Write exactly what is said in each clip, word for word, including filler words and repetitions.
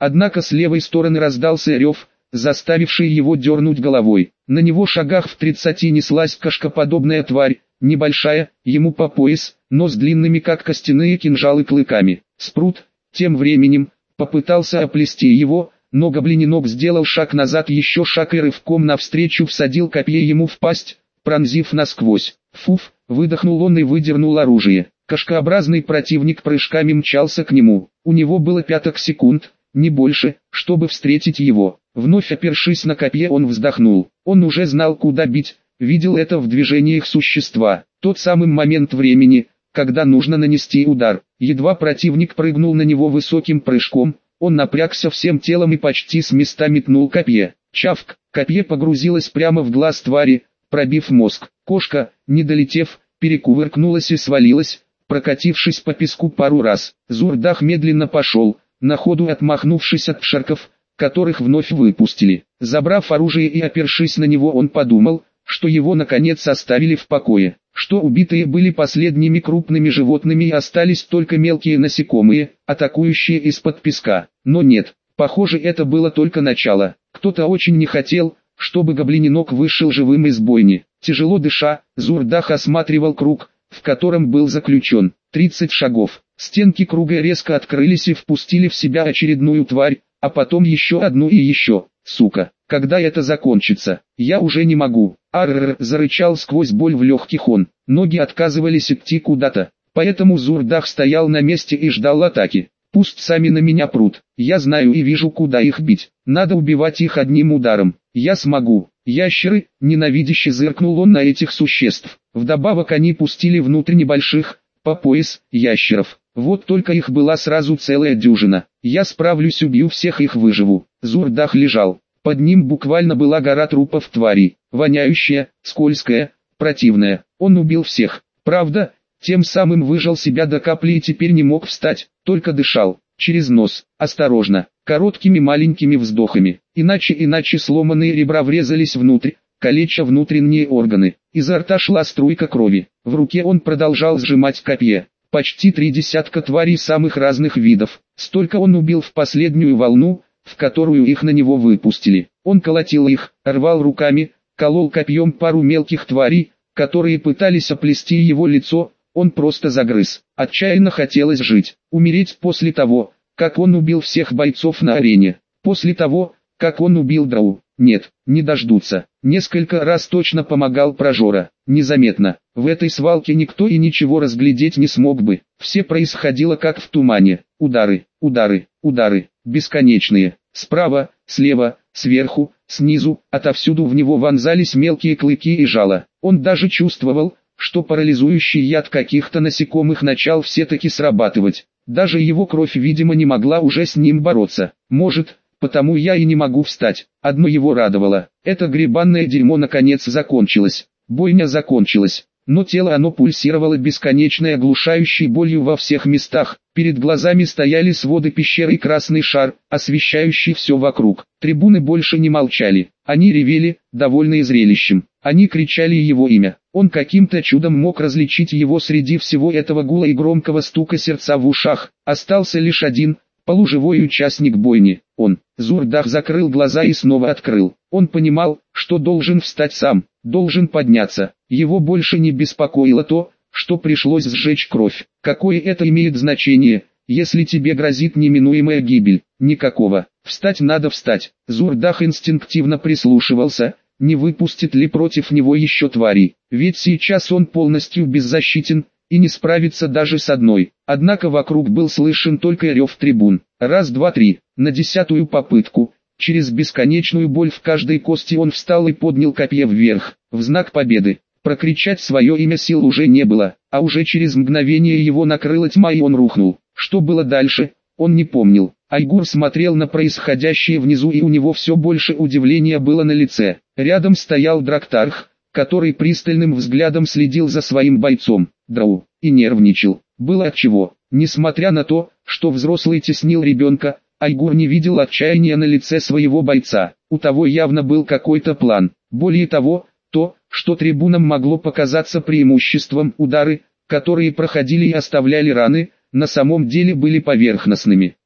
Однако с левой стороны раздался рев, заставивший его дернуть головой. На него шагах в тридцати неслась кошкоподобная тварь, небольшая, ему по пояс, но с длинными как костяные кинжалы клыками. Спрут, тем временем, попытался оплести его, но гоблиненок сделал шаг назад, еще шаг и рывком навстречу всадил копье ему в пасть, пронзив насквозь. Фуф, выдохнул он и выдернул оружие. Кошкообразный противник прыжками мчался к нему. У него было пяток секунд, не больше, чтобы встретить его. Вновь опершись на копье, он вздохнул. Он уже знал, куда бить, видел это в движениях существа. Тот самый момент времени, когда нужно нанести удар. Едва противник прыгнул на него высоким прыжком, он напрягся всем телом и почти с места метнул копье. Чавк, копье погрузилось прямо в глаз твари, пробив мозг. Кошка, не долетев, перекувыркнулась и свалилась, прокатившись по песку пару раз. Зурдах медленно пошел, на ходу отмахнувшись от пшарков, которых вновь выпустили. Забрав оружие и опершись на него, он подумал, что его наконец оставили в покое, что убитые были последними крупными животными и остались только мелкие насекомые, атакующие из-под песка. Но нет, похоже, это было только начало. Кто-то очень не хотел, чтобы гоблиненок вышел живым из бойни. Тяжело дыша, Зурдах осматривал круг, в котором был заключен. тридцать шагов. Стенки круга резко открылись и впустили в себя очередную тварь, а потом еще одну и еще. Сука, когда это закончится? Я уже не могу. Арррр, зарычал сквозь боль в легких он. Ноги отказывались идти куда-то, поэтому Зурдах стоял на месте и ждал атаки. Пусть сами на меня прут. Я знаю и вижу, куда их бить. Надо убивать их одним ударом. Я смогу. Ящеры, ненавидяще зыркнул он на этих существ. Вдобавок они пустили внутрь небольших, по пояс, ящеров. Вот только их была сразу целая дюжина. Я справлюсь, убью всех, их выживу. Зурдах лежал. Под ним буквально была гора трупов тварей. Воняющая, скользкая, противная. Он убил всех. Правда, тем самым выжал себя до капли и теперь не мог встать, только дышал. Через нос, осторожно, короткими маленькими вздохами. Иначе иначе сломанные ребра врезались внутрь, калеча внутренние органы. Изо рта шла струйка крови. В руке он продолжал сжимать копье. Почти три десятка тварей самых разных видов. Столько он убил в последнюю волну, в которую их на него выпустили. Он колотил их, рвал руками, колол копьем пару мелких тварей, которые пытались оплести его лицо. Он просто загрыз. Отчаянно хотелось жить, умереть после того, как он убил всех бойцов на арене. После того, как он убил Драу. Нет, не дождутся. Несколько раз точно помогал Прожора. Незаметно. В этой свалке никто и ничего разглядеть не смог бы. Все происходило как в тумане. Удары, удары, удары. Бесконечные. Справа, слева, сверху, снизу, отовсюду в него вонзались мелкие клыки и жало. Он даже чувствовал, что парализующий яд каких-то насекомых начал все-таки срабатывать. Даже его кровь, видимо, не могла уже с ним бороться. Может, потому я и не могу встать. Одно его радовало. Это гребанное дерьмо наконец закончилось. Бойня закончилась. Но тело оно пульсировало бесконечной оглушающей болью во всех местах. Перед глазами стояли своды пещеры и красный шар, освещающий все вокруг. Трибуны больше не молчали. Они ревели, довольные зрелищем. Они кричали его имя. Он каким-то чудом мог различить его среди всего этого гула и громкого стука сердца в ушах. Остался лишь один, полуживой участник бойни. Он. Зурдах закрыл глаза и снова открыл. Он понимал, что должен встать сам, должен подняться. Его больше не беспокоило то, что пришлось сжечь кровь. Какое это имеет значение, если тебе грозит неминуемая гибель? Никакого. Встать надо встать. Зурдах инстинктивно прислушивался, не выпустит ли против него еще тварей. Ведь сейчас он полностью беззащитен, и не справится даже с одной. Однако вокруг был слышен только рев трибун. Раз, два, три. На десятую попытку, через бесконечную боль в каждой кости, он встал и поднял копье вверх, в знак победы. Прокричать свое имя сил уже не было, а уже через мгновение его накрыла тьма и он рухнул. Что было дальше, он не помнил. Айгур смотрел на происходящее внизу, и у него все больше удивления было на лице. Рядом стоял Драктарх, который пристальным взглядом следил за своим бойцом, Драу, и нервничал. Было отчего. Несмотря на то, что взрослый теснил ребенка, Айгур не видел отчаяния на лице своего бойца. У того явно был какой-то план. Более того, то, что трибунам могло показаться преимуществом, удары, которые проходили и оставляли раны, на самом деле были поверхностными.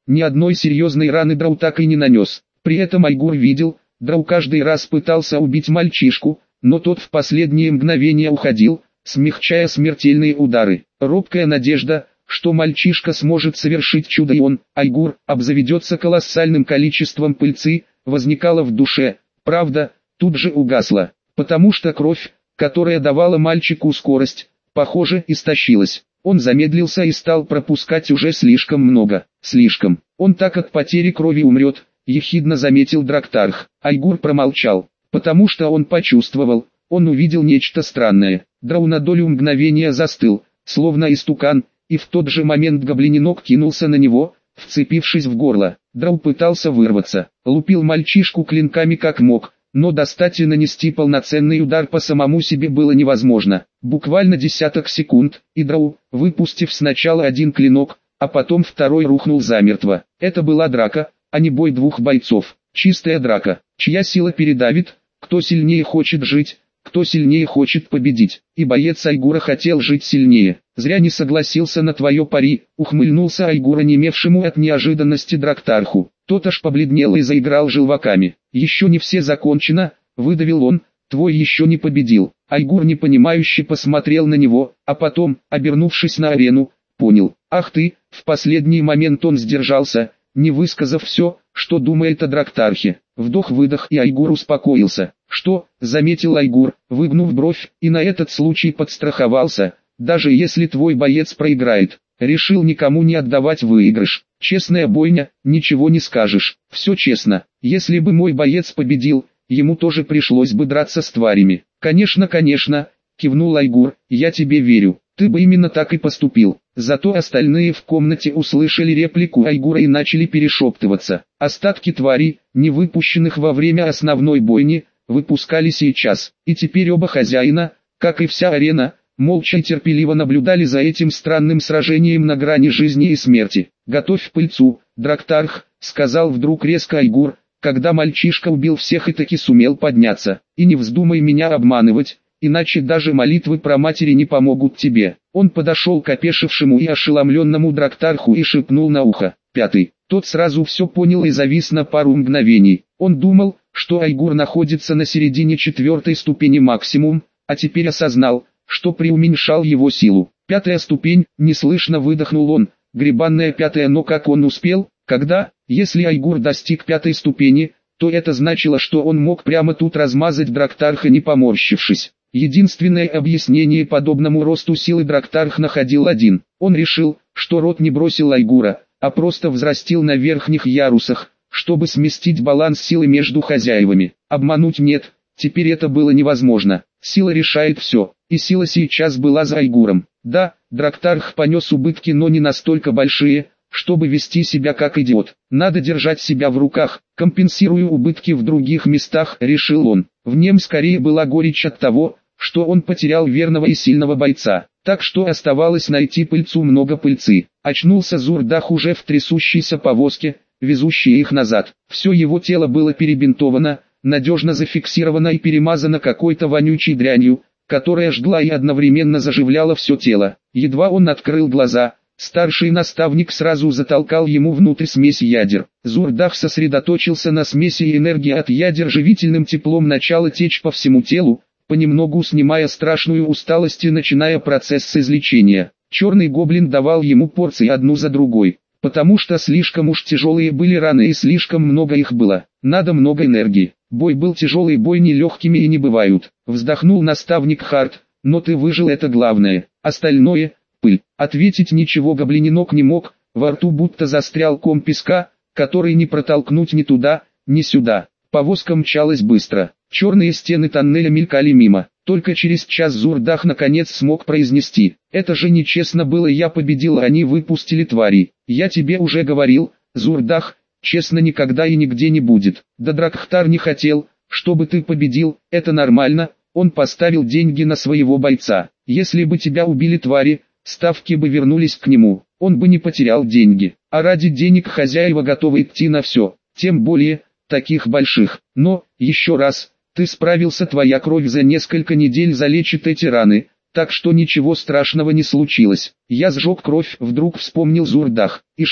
Ни одной серьезной раны Драу так и не нанес. При этом Айгур видел, Драу каждый раз пытался убить мальчишку, но тот в последние мгновения уходил, смягчая смертельные удары. Робкая надежда, что мальчишка сможет совершить чудо и он, Айгур, обзаведется колоссальным количеством пыльцы, возникала в душе. Правда, тут же угасла, потому что кровь, которая давала мальчику скорость, похоже, истощилась. Он замедлился и стал пропускать уже слишком много. Слишком. Он так от потери крови умрет, ехидно заметил Драктарх. Айгур промолчал, потому что он почувствовал, он увидел нечто странное. Драу на долю мгновения застыл, словно истукан, и в тот же момент гоблиненок кинулся на него, вцепившись в горло. Драу пытался вырваться, лупил мальчишку клинками как мог, но достать и нанести полноценный удар по самому себе было невозможно. Буквально десяток секунд, и Драу, выпустив сначала один клинок, а потом второй, рухнул замертво. Это была драка, а не бой двух бойцов. Чистая драка, чья сила передавит, кто сильнее хочет жить, кто сильнее хочет победить. И боец Айгура хотел жить сильнее. Зря не согласился на твое пари, ухмыльнулся Айгур онемевшему от неожиданности Драктарху. Тот аж побледнел и заиграл желваками. «Еще не все закончено», — выдавил он, — «твой еще не победил». Айгур непонимающе посмотрел на него, а потом, обернувшись на арену, понял. «Ах ты!» В последний момент он сдержался, не высказав все, что думает о Драктархе. Вдох-выдох, и Айгур успокоился. «Что?» — заметил Айгур, выгнув бровь, и на этот случай подстраховался. «Даже если твой боец проиграет, решил никому не отдавать выигрыш. Честная бойня, ничего не скажешь. Все честно. Если бы мой боец победил, ему тоже пришлось бы драться с тварями». «Конечно, конечно», — кивнул Айгур, — «я тебе верю. Ты бы именно так и поступил». Зато остальные в комнате услышали реплику Айгура и начали перешептываться. Остатки тварей, не выпущенных во время основной бойни, выпускали сейчас. И теперь оба хозяина, как и вся арена, молча и терпеливо наблюдали за этим странным сражением на грани жизни и смерти. «Готовь пыльцу, Драктарх», — сказал вдруг резко Айгур, когда мальчишка убил всех и таки сумел подняться. «И не вздумай меня обманывать, иначе даже молитвы про матери не помогут тебе». Он подошел к опешившему и ошеломленному Драктарху и шепнул на ухо: «Пятый». Тот сразу все понял и завис на пару мгновений. Он думал, что Айгур находится на середине четвертой ступени максимум, а теперь осознал, что преуменьшал его силу. «Пятая ступень», — неслышно выдохнул он, — «гребанная пятая». Но как он успел, когда, если Айгур достиг пятой ступени, то это значило, что он мог прямо тут размазать Драктарха, не поморщившись. Единственное объяснение подобному росту силы Драктарх находил один. Он решил, что род не бросил Айгура, а просто взрастил на верхних ярусах, чтобы сместить баланс силы между хозяевами. Обмануть нет, теперь это было невозможно. Сила решает все, и сила сейчас была за Айгуром. Да, Драктарх понес убытки, но не настолько большие, чтобы вести себя как идиот. Надо держать себя в руках, компенсируя убытки в других местах, решил он. В нем скорее была горечь от того, что он потерял верного и сильного бойца. Так что оставалось найти пыльцу, много пыльцы. Очнулся Зурдах уже в трясущейся повозке, везущей их назад. Все его тело было перебинтовано, надежно зафиксировано и перемазано какой-то вонючей дрянью, которая жгла и одновременно заживляла все тело. Едва он открыл глаза, старший наставник сразу затолкал ему внутрь смесь ядер. Зурдах сосредоточился на смеси, и энергия от ядер живительным теплом начала течь по всему телу, понемногу снимая страшную усталость и начиная процесс излечения. Черный гоблин давал ему порции одну за другой, потому что слишком уж тяжелые были раны и слишком много их было. Надо много энергии. Бой был тяжелый, бой не легкими и не бывают. Вздохнул наставник Харт, но ты выжил, это главное. Остальное — пыль. Ответить ничего гоблиненок не мог, во рту будто застрял ком песка, который не протолкнуть ни туда, ни сюда. Повозка мчалась быстро. Черные стены тоннеля мелькали мимо. Только через час Зурдах наконец смог произнести: «Это же нечестно было, я победил, а они выпустили твари. Я тебе уже говорил, Зурдах, честно никогда и нигде не будет. Да Дракхтар не хотел, чтобы ты победил, это нормально, он поставил деньги на своего бойца. Если бы тебя убили твари, ставки бы вернулись к нему, он бы не потерял деньги. А ради денег хозяева готовы идти на все, тем более таких больших. Но, еще раз, ты справился, твоя кровь за несколько недель залечит эти раны, так что ничего страшного не случилось». «Я сжег кровь», — вдруг вспомнил Зурдах. «И что?»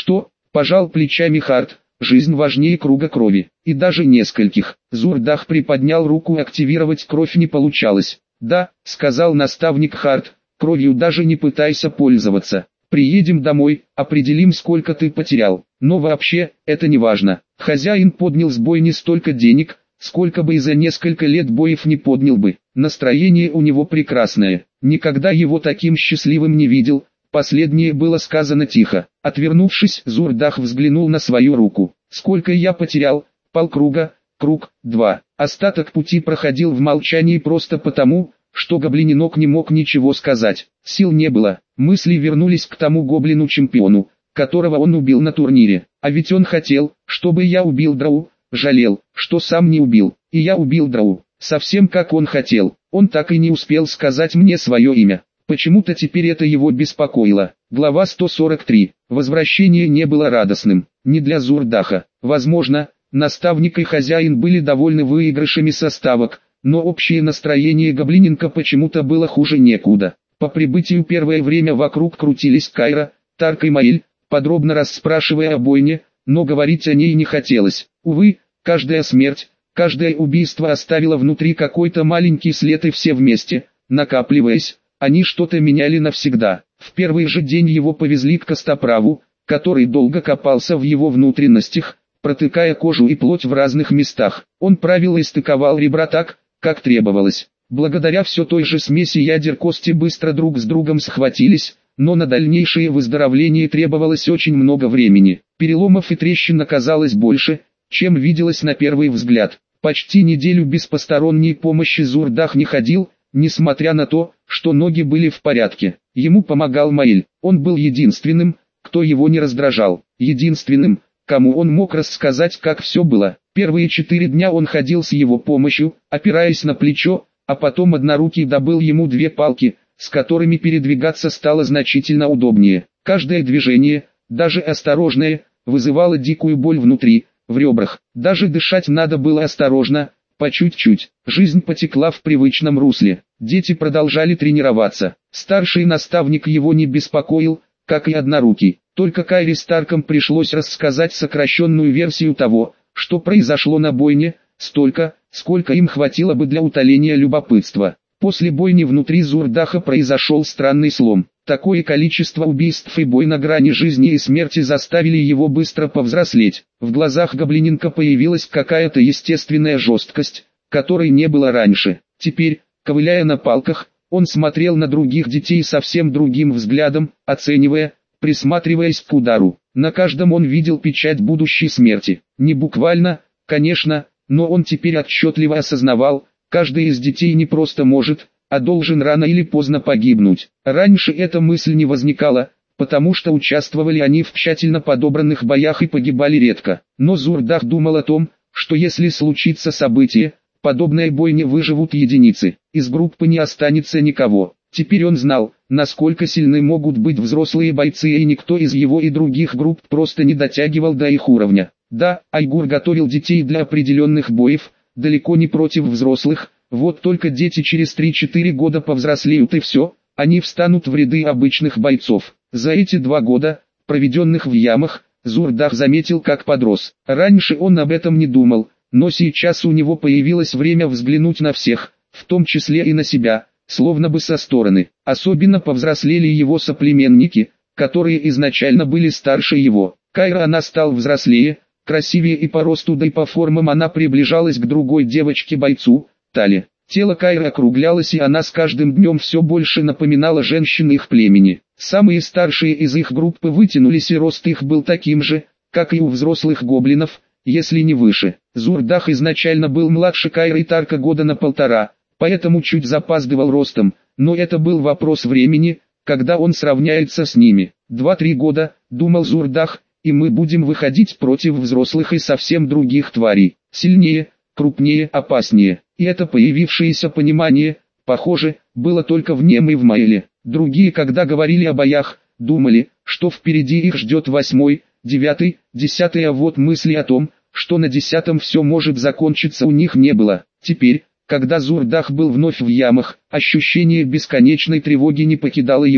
Пожал плечами Харт. Жизнь важнее круга крови, и даже нескольких. Зурдах приподнял руку, активировать кровь не получалось. «Да», — сказал наставник Харт, — «кровью даже не пытайся пользоваться. Приедем домой, определим, сколько ты потерял. Но вообще, это не важно. Хозяин поднял с бойни столько денег, сколько бы и за несколько лет боев не поднял бы. Настроение у него прекрасное. Никогда его таким счастливым не видел». Последнее было сказано тихо. Отвернувшись, Зурдах взглянул на свою руку. «Сколько я потерял? Полкруга, круг, два». Остаток пути проходил в молчании просто потому, что гоблиненок не мог ничего сказать. Сил не было. Мысли вернулись к тому гоблину-чемпиону, которого он убил на турнире. А ведь он хотел, чтобы я убил Драу, жалел, что сам не убил. И я убил Драу, совсем как он хотел. Он так и не успел сказать мне свое имя. Почему-то теперь это его беспокоило. Глава сто сорок три. Возвращение не было радостным. Не для Зурдаха. Возможно, наставник и хозяин были довольны выигрышами со ставок, но общее настроение гоблиненка почему-то было хуже некуда. По прибытию первое время вокруг крутились Кайра, Тарк и Маэль, подробно расспрашивая о бойне, но говорить о ней не хотелось. Увы, каждая смерть, каждое убийство оставило внутри какой-то маленький след, и все вместе, накапливаясь, они что-то меняли навсегда. В первый же день его повезли к Костоправу, который долго копался в его внутренностях, протыкая кожу и плоть в разных местах. Он правил и стыковал ребра так, как требовалось. Благодаря все той же смеси ядер кости быстро друг с другом схватились, но на дальнейшее выздоровление требовалось очень много времени. Переломов и трещин оказалось больше, чем виделось на первый взгляд. Почти неделю без посторонней помощи Зурдах не ходил, несмотря на то, что ноги были в порядке. Ему помогал Маэль. Он был единственным, кто его не раздражал. Единственным, кому он мог рассказать, как все было. Первые четыре дня он ходил с его помощью, опираясь на плечо, а потом однорукий добыл ему две палки, с которыми передвигаться стало значительно удобнее. Каждое движение, даже осторожное, вызывало дикую боль внутри, в ребрах. Даже дышать надо было осторожно, по чуть-чуть. Жизнь потекла в привычном русле. Дети продолжали тренироваться. Старший наставник его не беспокоил, как и однорукий. Только Кайре с Тарком пришлось рассказать сокращенную версию того, что произошло на бойне, столько, сколько им хватило бы для утоления любопытства. После бойни внутри Зурдаха произошел странный слом. Такое количество убийств и бой на грани жизни и смерти заставили его быстро повзрослеть. В глазах гоблиненка появилась какая-то естественная жесткость, которой не было раньше. Теперь, ковыляя на палках, он смотрел на других детей совсем другим взглядом, оценивая, присматриваясь к удару. На каждом он видел печать будущей смерти. Не буквально, конечно, но он теперь отчетливо осознавал, каждый из детей не просто может, а должен рано или поздно погибнуть. Раньше эта мысль не возникала, потому что участвовали они в тщательно подобранных боях и погибали редко. Но Зурдах думал о том, что если случится событие, подобной бойне выживут единицы, из группы не останется никого. Теперь он знал, насколько сильны могут быть взрослые бойцы, и никто из его и других групп просто не дотягивал до их уровня. Да, Айгур готовил детей для определенных боев, далеко не против взрослых. Вот только дети через три-четыре года повзрослеют и все, они встанут в ряды обычных бойцов. За эти два года, проведенных в ямах, Зурдах заметил, как подрос. Раньше он об этом не думал, но сейчас у него появилось время взглянуть на всех, в том числе и на себя, словно бы со стороны. Особенно повзрослели его соплеменники, которые изначально были старше его. Кайра она стал взрослее, красивее и по росту, да и по формам она приближалась к другой девочке-бойцу, Тали. Тело Кайры округлялось, и она с каждым днем все больше напоминала женщин их племени. Самые старшие из их группы вытянулись, и рост их был таким же, как и у взрослых гоблинов, если не выше. Зурдах изначально был младше Кайры и Тарка года на полтора, поэтому чуть запаздывал ростом, но это был вопрос времени, когда он сравняется с ними. Два-три года, думал Зурдах, и мы будем выходить против взрослых и совсем других тварей. Сильнее, крупнее, опаснее. И это появившееся понимание, похоже, было только в нем и в Маэле. Другие, когда говорили о боях, думали, что впереди их ждет восьмой, девятый, десятый, а вот мысли о том, что на десятом все может закончиться, у них не было. Теперь, когда Зурдах был вновь в ямах, ощущение бесконечной тревоги не покидало его.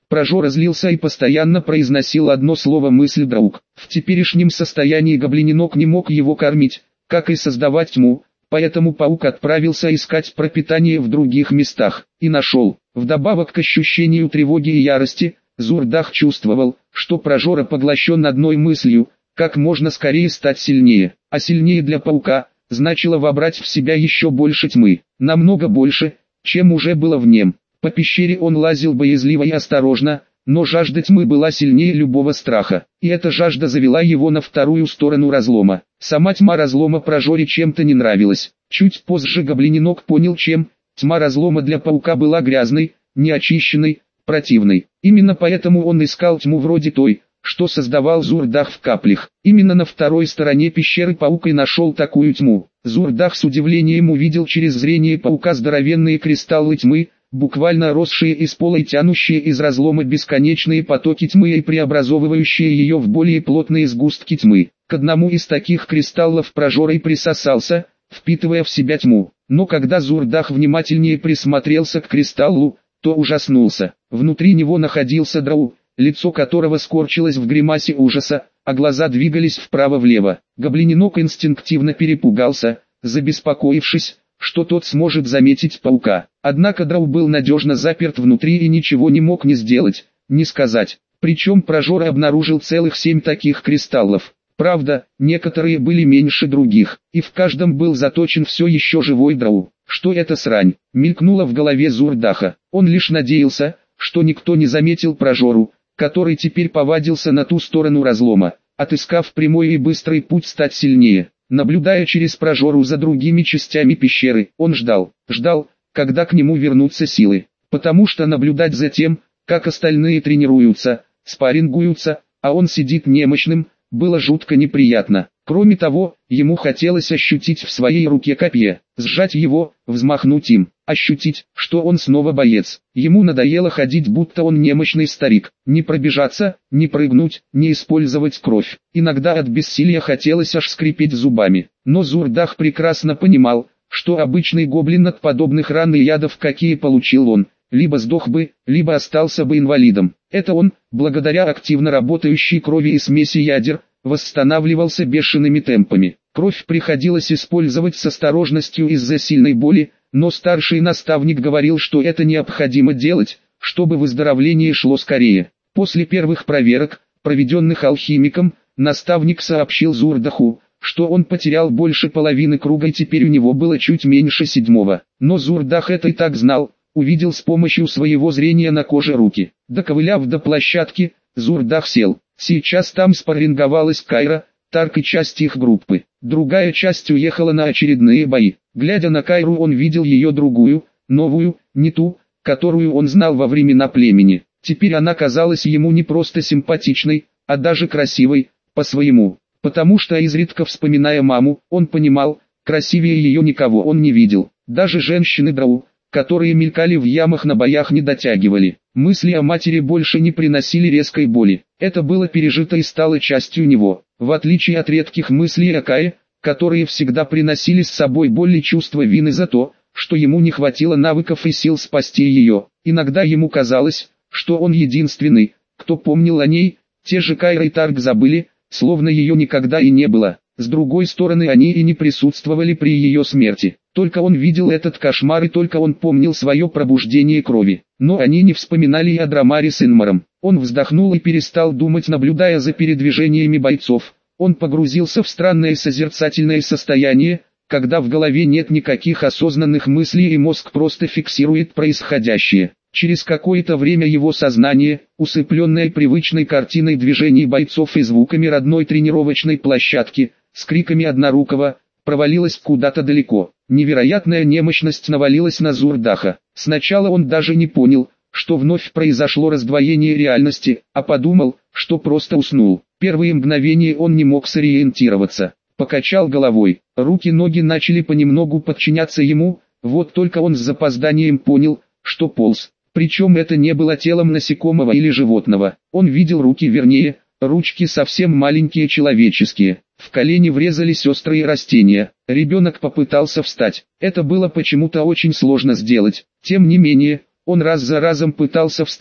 Прожора злился и постоянно произносил одно слово мысль «друг». В теперешнем состоянии гоблиненок не мог его кормить, как и создавать тьму, поэтому паук отправился искать пропитание в других местах, и нашел. Вдобавок к ощущению тревоги и ярости, Зурдах чувствовал, что Прожора поглощен одной мыслью, как можно скорее стать сильнее, а сильнее для паука, значило вобрать в себя еще больше тьмы, намного больше, чем уже было в нем. По пещере он лазил боязливо и осторожно, но жажда тьмы была сильнее любого страха, и эта жажда завела его на вторую сторону разлома. Сама тьма разлома Прожоре чем-то не нравилась. Чуть позже гоблиненок понял чем. Тьма разлома для паука была грязной, неочищенной, противной. Именно поэтому он искал тьму вроде той, что создавал Зурдах в каплях. Именно на второй стороне пещеры паук и нашел такую тьму. Зурдах с удивлением увидел через зрение паука здоровенные кристаллы тьмы, буквально росшие из пола и тянущие из разлома бесконечные потоки тьмы и преобразовывающие ее в более плотные сгустки тьмы. К одному из таких кристаллов Прожора и присосался, впитывая в себя тьму. Но когда Зурдах внимательнее присмотрелся к кристаллу, то ужаснулся. Внутри него находился драу, лицо которого скорчилось в гримасе ужаса, а глаза двигались вправо-влево. Гоблиненок инстинктивно перепугался, забеспокоившись, что тот сможет заметить паука. Однако драу был надежно заперт внутри и ничего не мог ни сделать, ни сказать. Причем Прожора обнаружил целых семь таких кристаллов. Правда, некоторые были меньше других, и в каждом был заточен все еще живой драу. Что это срань? Мелькнуло в голове Зурдаха. Он лишь надеялся, что никто не заметил Прожору, который теперь повадился на ту сторону разлома, отыскав прямой и быстрый путь стать сильнее. Наблюдая через Прожору за другими частями пещеры, он ждал, ждал, когда к нему вернутся силы. Потому что наблюдать за тем, как остальные тренируются, спаррингуются, а он сидит немощным, было жутко неприятно. Кроме того, ему хотелось ощутить в своей руке копье, сжать его, взмахнуть им, ощутить, что он снова боец. Ему надоело ходить, будто он немощный старик, не пробежаться, не прыгнуть, не использовать кровь. Иногда от бессилия хотелось аж скрипеть зубами. Но Зурдах прекрасно понимал, что обычный гоблин от подобных ран и ядов, какие получил он, либо сдох бы, либо остался бы инвалидом. Это он, благодаря активно работающей крови и смеси ядер, восстанавливался бешеными темпами. Кровь приходилось использовать с осторожностью из-за сильной боли, но старший наставник говорил, что это необходимо делать, чтобы выздоровление шло скорее. После первых проверок, проведенных алхимиком, наставник сообщил Зурдаху, что он потерял больше половины круга и теперь у него было чуть меньше седьмого. Но Зурдах это и так знал, увидел с помощью своего зрения на коже руки. Доковыляв до площадки, Зурдах сел. Сейчас там спарринговалась Кайра, Тарк и часть их группы. Другая часть уехала на очередные бои. Глядя на Кайру, он видел ее другую, новую, не ту, которую он знал во времена племени. Теперь она казалась ему не просто симпатичной, а даже красивой, по-своему. Потому что, изредка вспоминая маму, он понимал, красивее ее никого он не видел. Даже женщины драу, которые мелькали в ямах на боях, не дотягивали. Мысли о матери больше не приносили резкой боли. Это было пережито и стало частью него. В отличие от редких мыслей о Кае, которые всегда приносили с собой боль и чувство вины за то, что ему не хватило навыков и сил спасти ее. Иногда ему казалось, что он единственный, кто помнил о ней. Те же Кайра и Тарк забыли, словно ее никогда и не было. С другой стороны, они и не присутствовали при ее смерти. Только он видел этот кошмар и только он помнил свое пробуждение крови. Но они не вспоминали и о Драмаре с Инмаром. Он вздохнул и перестал думать, наблюдая за передвижениями бойцов. Он погрузился в странное созерцательное состояние, когда в голове нет никаких осознанных мыслей и мозг просто фиксирует происходящее. Через какое-то время его сознание, усыпленное привычной картиной движений бойцов и звуками родной тренировочной площадки, с криками однорукого, провалилось куда-то далеко. Невероятная немощность навалилась на Зурдаха. Сначала он даже не понял, что вновь произошло раздвоение реальности, а подумал, что просто уснул. Первые мгновения он не мог сориентироваться. Покачал головой, руки-ноги начали понемногу подчиняться ему, вот только он с запозданием понял, что полз. Причем это не было телом насекомого или животного. Он видел руки, вернее, ручки совсем маленькие, человеческие. В колени врезались острые растения. Ребенок попытался встать. Это было почему-то очень сложно сделать. Тем не менее, он раз за разом пытался встать,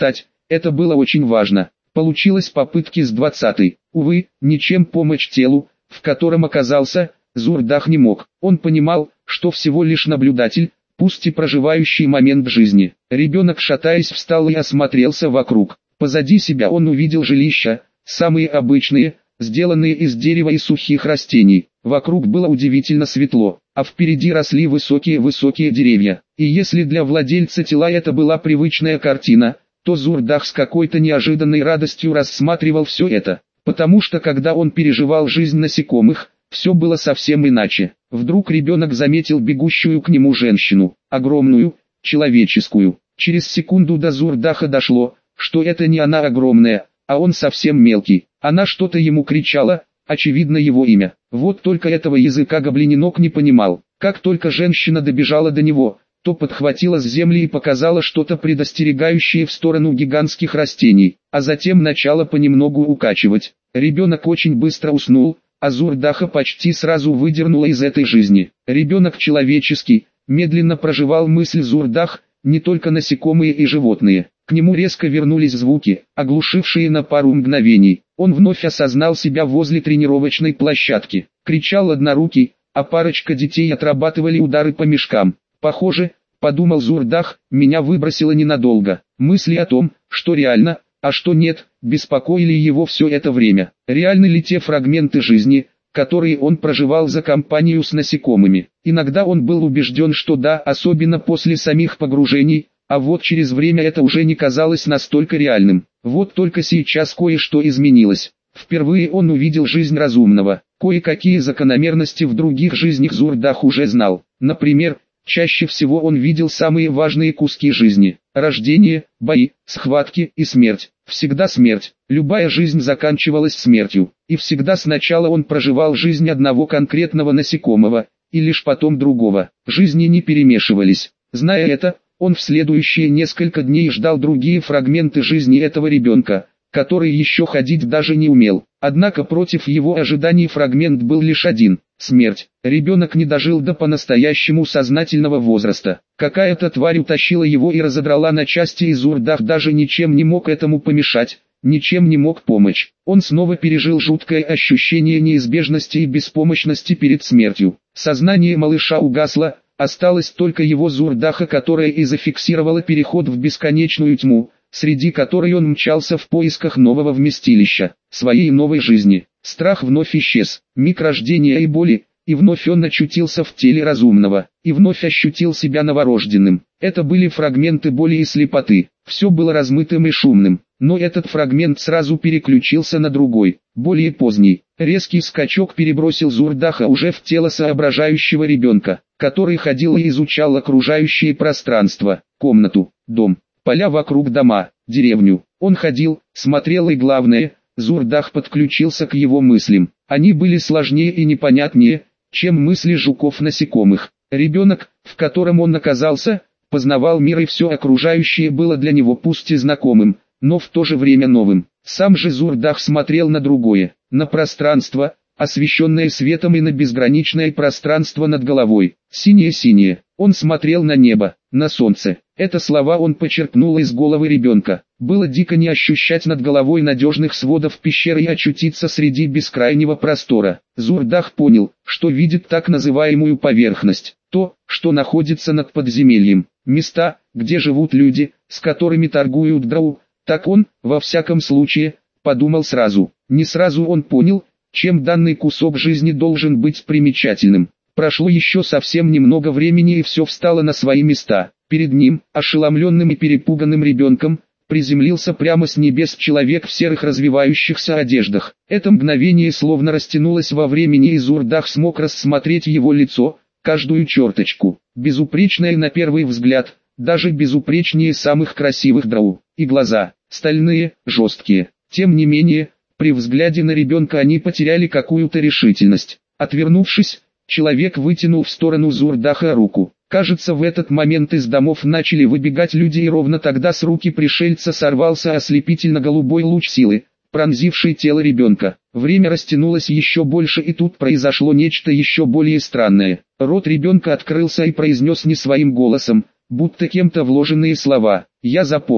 это было очень важно. Получилось попытки с двадцатой. Увы, ничем помочь телу, в котором оказался, Зурдах не мог. Он понимал, что всего лишь наблюдатель, пусть и проживающий момент жизни. Ребенок, шатаясь, встал и осмотрелся вокруг. Позади себя он увидел жилища, самые обычные, сделанные из дерева и сухих растений. Вокруг было удивительно светло, а впереди росли высокие-высокие деревья. И если для владельца тела это была привычная картина, то Зурдах с какой-то неожиданной радостью рассматривал все это, потому что когда он переживал жизнь насекомых, все было совсем иначе. Вдруг ребенок заметил бегущую к нему женщину, огромную, человеческую. Через секунду до Зурдаха дошло, что это не она огромная, а он совсем мелкий. Она что-то ему кричала, очевидно его имя. Вот только этого языка гоблиненок не понимал. Как только женщина добежала до него, то подхватила с земли и показала что-то предостерегающее в сторону гигантских растений, а затем начала понемногу укачивать. Ребенок очень быстро уснул, а Зурдаха почти сразу выдернула из этой жизни. Ребенок человеческий, медленно проживал мысль Зурдах, не только насекомые и животные. К нему резко вернулись звуки, оглушившие на пару мгновений. Он вновь осознал себя возле тренировочной площадки. Кричал однорукий, а парочка детей отрабатывали удары по мешкам. Похоже, подумал Зурдах, меня выбросило ненадолго. Мысли о том, что реально, а что нет, беспокоили его все это время. Реальны ли те фрагменты жизни, которые он проживал за компанию с насекомыми? Иногда он был убежден, что да, особенно после самих погружений, а вот через время это уже не казалось настолько реальным. Вот только сейчас кое-что изменилось. Впервые он увидел жизнь разумного. Кое-какие закономерности в других жизнях Зурдах уже знал. Например, чаще всего он видел самые важные куски жизни. Рождение, бои, схватки и смерть. Всегда смерть. Любая жизнь заканчивалась смертью. И всегда сначала он проживал жизнь одного конкретного насекомого, и лишь потом другого. Жизни не перемешивались. Зная это, он в следующие несколько дней ждал другие фрагменты жизни этого ребенка, который еще ходить даже не умел. Однако против его ожиданий фрагмент был лишь один – смерть. Ребенок не дожил до по-настоящему сознательного возраста. Какая-то тварь утащила его и разодрала на части, и Зурдах даже ничем не мог этому помешать, ничем не мог помочь. Он снова пережил жуткое ощущение неизбежности и беспомощности перед смертью. Сознание малыша угасло, осталось только его Зурдаха, которая и зафиксировала переход в бесконечную тьму, среди которой он мчался в поисках нового вместилища, своей новой жизни. Страх вновь исчез, миг рождения и боли, и вновь он очутился в теле разумного, и вновь ощутил себя новорожденным. Это были фрагменты боли и слепоты, все было размытым и шумным, но этот фрагмент сразу переключился на другой, более поздний. Резкий скачок перебросил Зурдаха уже в тело соображающего ребенка, который ходил и изучал окружающее пространство, комнату, дом, поля вокруг дома, деревню. Он ходил, смотрел и главное, Зурдах подключился к его мыслям. Они были сложнее и непонятнее, чем мысли жуков-насекомых. Ребенок, в котором он оказался, познавал мир, и все окружающее было для него пусть и знакомым, но в то же время новым. Сам же Зурдах смотрел на другое, на пространство, освещенное светом, и на безграничное пространство над головой. Синее-синее. Он смотрел на небо, на солнце. Это слова он почерпнул из головы ребенка. Было дико не ощущать над головой надежных сводов пещеры и очутиться среди бескрайнего простора. Зурдах понял, что видит так называемую поверхность. То, что находится над подземельем. Места, где живут люди, с которыми торгуют драу. Так он, во всяком случае, подумал сразу. Не сразу он понял, чем данный кусок жизни должен быть примечательным. Прошло еще совсем немного времени, и все встало на свои места. Перед ним, ошеломленным и перепуганным ребенком, приземлился прямо с небес человек в серых развивающихся одеждах. Это мгновение словно растянулось во времени, и Зурдах смог рассмотреть его лицо, каждую черточку. Безупречное на первый взгляд, даже безупречнее самых красивых драу. И глаза, стальные, жесткие. Тем не менее, при взгляде на ребенка они потеряли какую-то решительность. Отвернувшись, человек вытянул в сторону Зурдаха руку. Кажется, в этот момент из домов начали выбегать люди, и ровно тогда с руки пришельца сорвался ослепительно-голубой луч силы, пронзивший тело ребенка. Время растянулось еще больше, и тут произошло нечто еще более странное. Рот ребенка открылся и произнес не своим голосом, будто кем-то вложенные слова. «Я запомнил».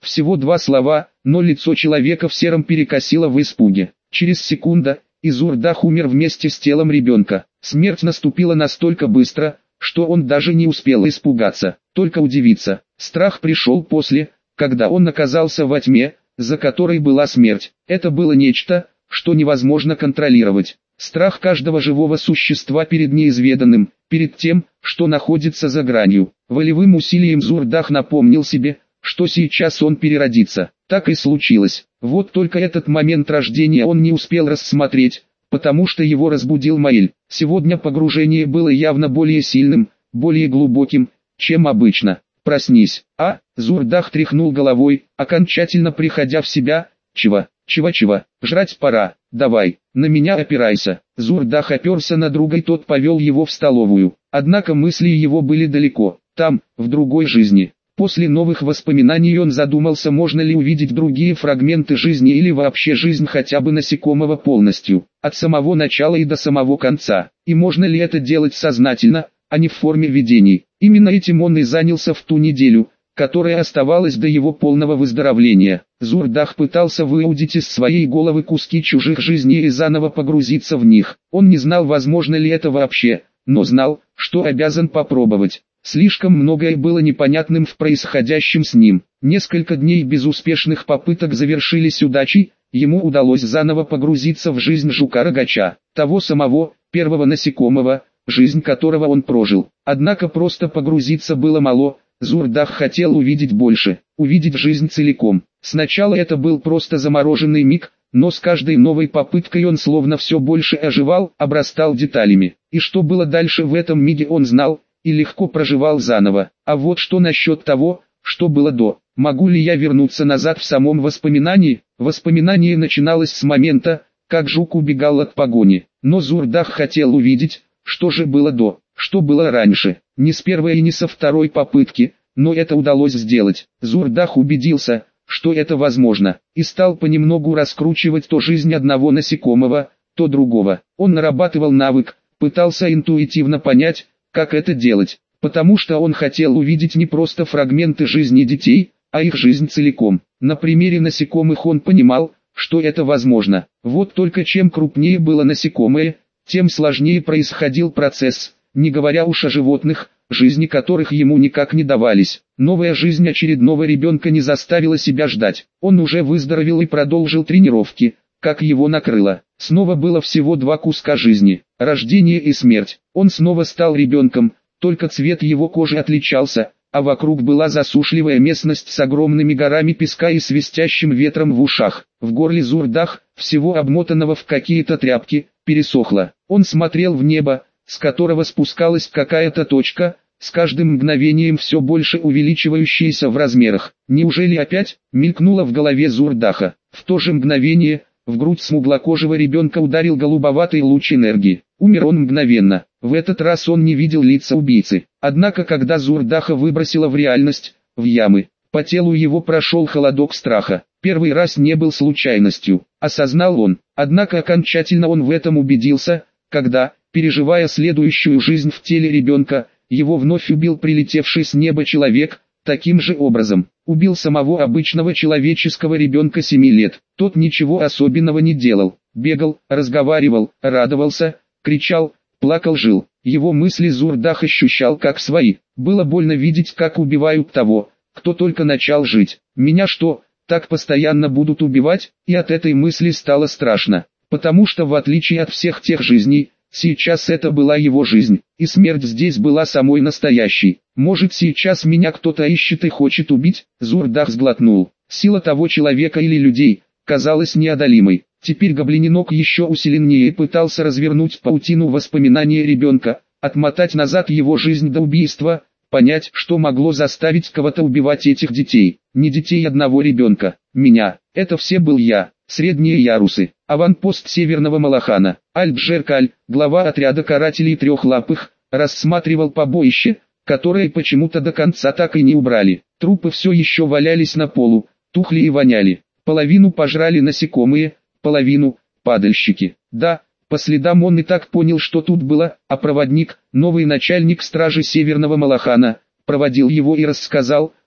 Всего два слова, но лицо человека в сером перекосило в испуге. Через секунду, и Зурдах умер вместе с телом ребенка. Смерть наступила настолько быстро, что он даже не успел испугаться, только удивиться. Страх пришел после, когда он оказался во тьме, за которой была смерть. Это было нечто, что невозможно контролировать. Страх каждого живого существа перед неизведанным, перед тем, что находится за гранью. Волевым усилием Зурдах напомнил себе, что сейчас он переродится. Так и случилось. Вот только этот момент рождения он не успел рассмотреть, потому что его разбудил Маэль. Сегодня погружение было явно более сильным, более глубоким, чем обычно. «Проснись, а?» Зурдах тряхнул головой, окончательно приходя в себя. «Чего? Чего-чего? Жрать пора, давай, на меня опирайся». Зурдах оперся на друга, и тот повел его в столовую. Однако мысли его были далеко, там, в другой жизни. После новых воспоминаний он задумался, можно ли увидеть другие фрагменты жизни или вообще жизнь хотя бы насекомого полностью, от самого начала и до самого конца. И можно ли это делать сознательно, а не в форме видений. Именно этим он и занялся в ту неделю, которая оставалась до его полного выздоровления. Зурдах пытался выудить из своей головы куски чужих жизней и заново погрузиться в них. Он не знал, возможно ли это вообще, но знал, что обязан попробовать. Слишком многое было непонятным в происходящем с ним. Несколько дней безуспешных попыток завершились удачей, ему удалось заново погрузиться в жизнь жука-рогача, того самого, первого насекомого, жизнь которого он прожил. Однако просто погрузиться было мало, Зурдах хотел увидеть больше, увидеть жизнь целиком. Сначала это был просто замороженный миг, но с каждой новой попыткой он словно все больше оживал, обрастал деталями. И что было дальше в этом миге, он знал, и легко проживал заново. А вот что насчет того, что было до? Могу ли я вернуться назад в самом воспоминании? Воспоминание начиналось с момента, как жук убегал от погони. Но Зурдах хотел увидеть, что же было до, что было раньше. Не с первой и не со второй попытки, но это удалось сделать. Зурдах убедился, что это возможно, и стал понемногу раскручивать то жизнь одного насекомого, то другого. Он нарабатывал навык, пытался интуитивно понять, как это делать, потому что он хотел увидеть не просто фрагменты жизни детей, а их жизнь целиком. На примере насекомых он понимал, что это возможно. Вот только чем крупнее было насекомое, тем сложнее происходил процесс, не говоря уж о животных, жизни которых ему никак не давались. Новая жизнь очередного ребенка не заставила себя ждать. Он уже выздоровел и продолжил тренировки, как его накрыло. Снова было всего два куска жизни, рождение и смерть. Он снова стал ребенком, только цвет его кожи отличался, а вокруг была засушливая местность с огромными горами песка и свистящим ветром в ушах. В горле Зурдах, всего обмотанного в какие-то тряпки, пересохло. Он смотрел в небо, с которого спускалась какая-то точка, с каждым мгновением все больше увеличивающаяся в размерах. Неужели опять? Мелькнуло в голове Зурдаха. В то же мгновение в грудь смуглокожего ребенка ударил голубоватый луч энергии. Умер он мгновенно. В этот раз он не видел лица убийцы. Однако когда Зурдаха выбросило в реальность, в ямы, по телу его прошел холодок страха. Первый раз не был случайностью, осознал он. Однако окончательно он в этом убедился, когда, переживая следующую жизнь в теле ребенка, его вновь убил прилетевший с неба человек. Таким же образом, убил самого обычного человеческого ребенка семи лет. Тот ничего особенного не делал, бегал, разговаривал, радовался, кричал, плакал, жил. Его мысли Зурдах ощущал как свои. Было больно видеть, как убивают того, кто только начал жить. Меня что, так постоянно будут убивать? И от этой мысли стало страшно, потому что в отличие от всех тех жизней, сейчас это была его жизнь, и смерть здесь была самой настоящей. Может, сейчас меня кто-то ищет и хочет убить? Зурдах сглотнул. Сила того человека или людей казалась неодолимой. Теперь гоблиненок еще усиленнее пытался развернуть паутину воспоминания ребенка, отмотать назад его жизнь до убийства, понять, что могло заставить кого-то убивать этих детей. Не детей одного ребенка, меня. Это все был я. Средние ярусы. Аванпост Северного Малахана. Альб-Жеркаль, глава отряда карателей трехлапых, рассматривал побоище, которое почему-то до конца так и не убрали. Трупы все еще валялись на полу, тухли и воняли. Половину пожрали насекомые, половину – падальщики. Да, по следам он и так понял, что тут было, а проводник, новый начальник стражи Северного Малахана, проводил его и рассказал,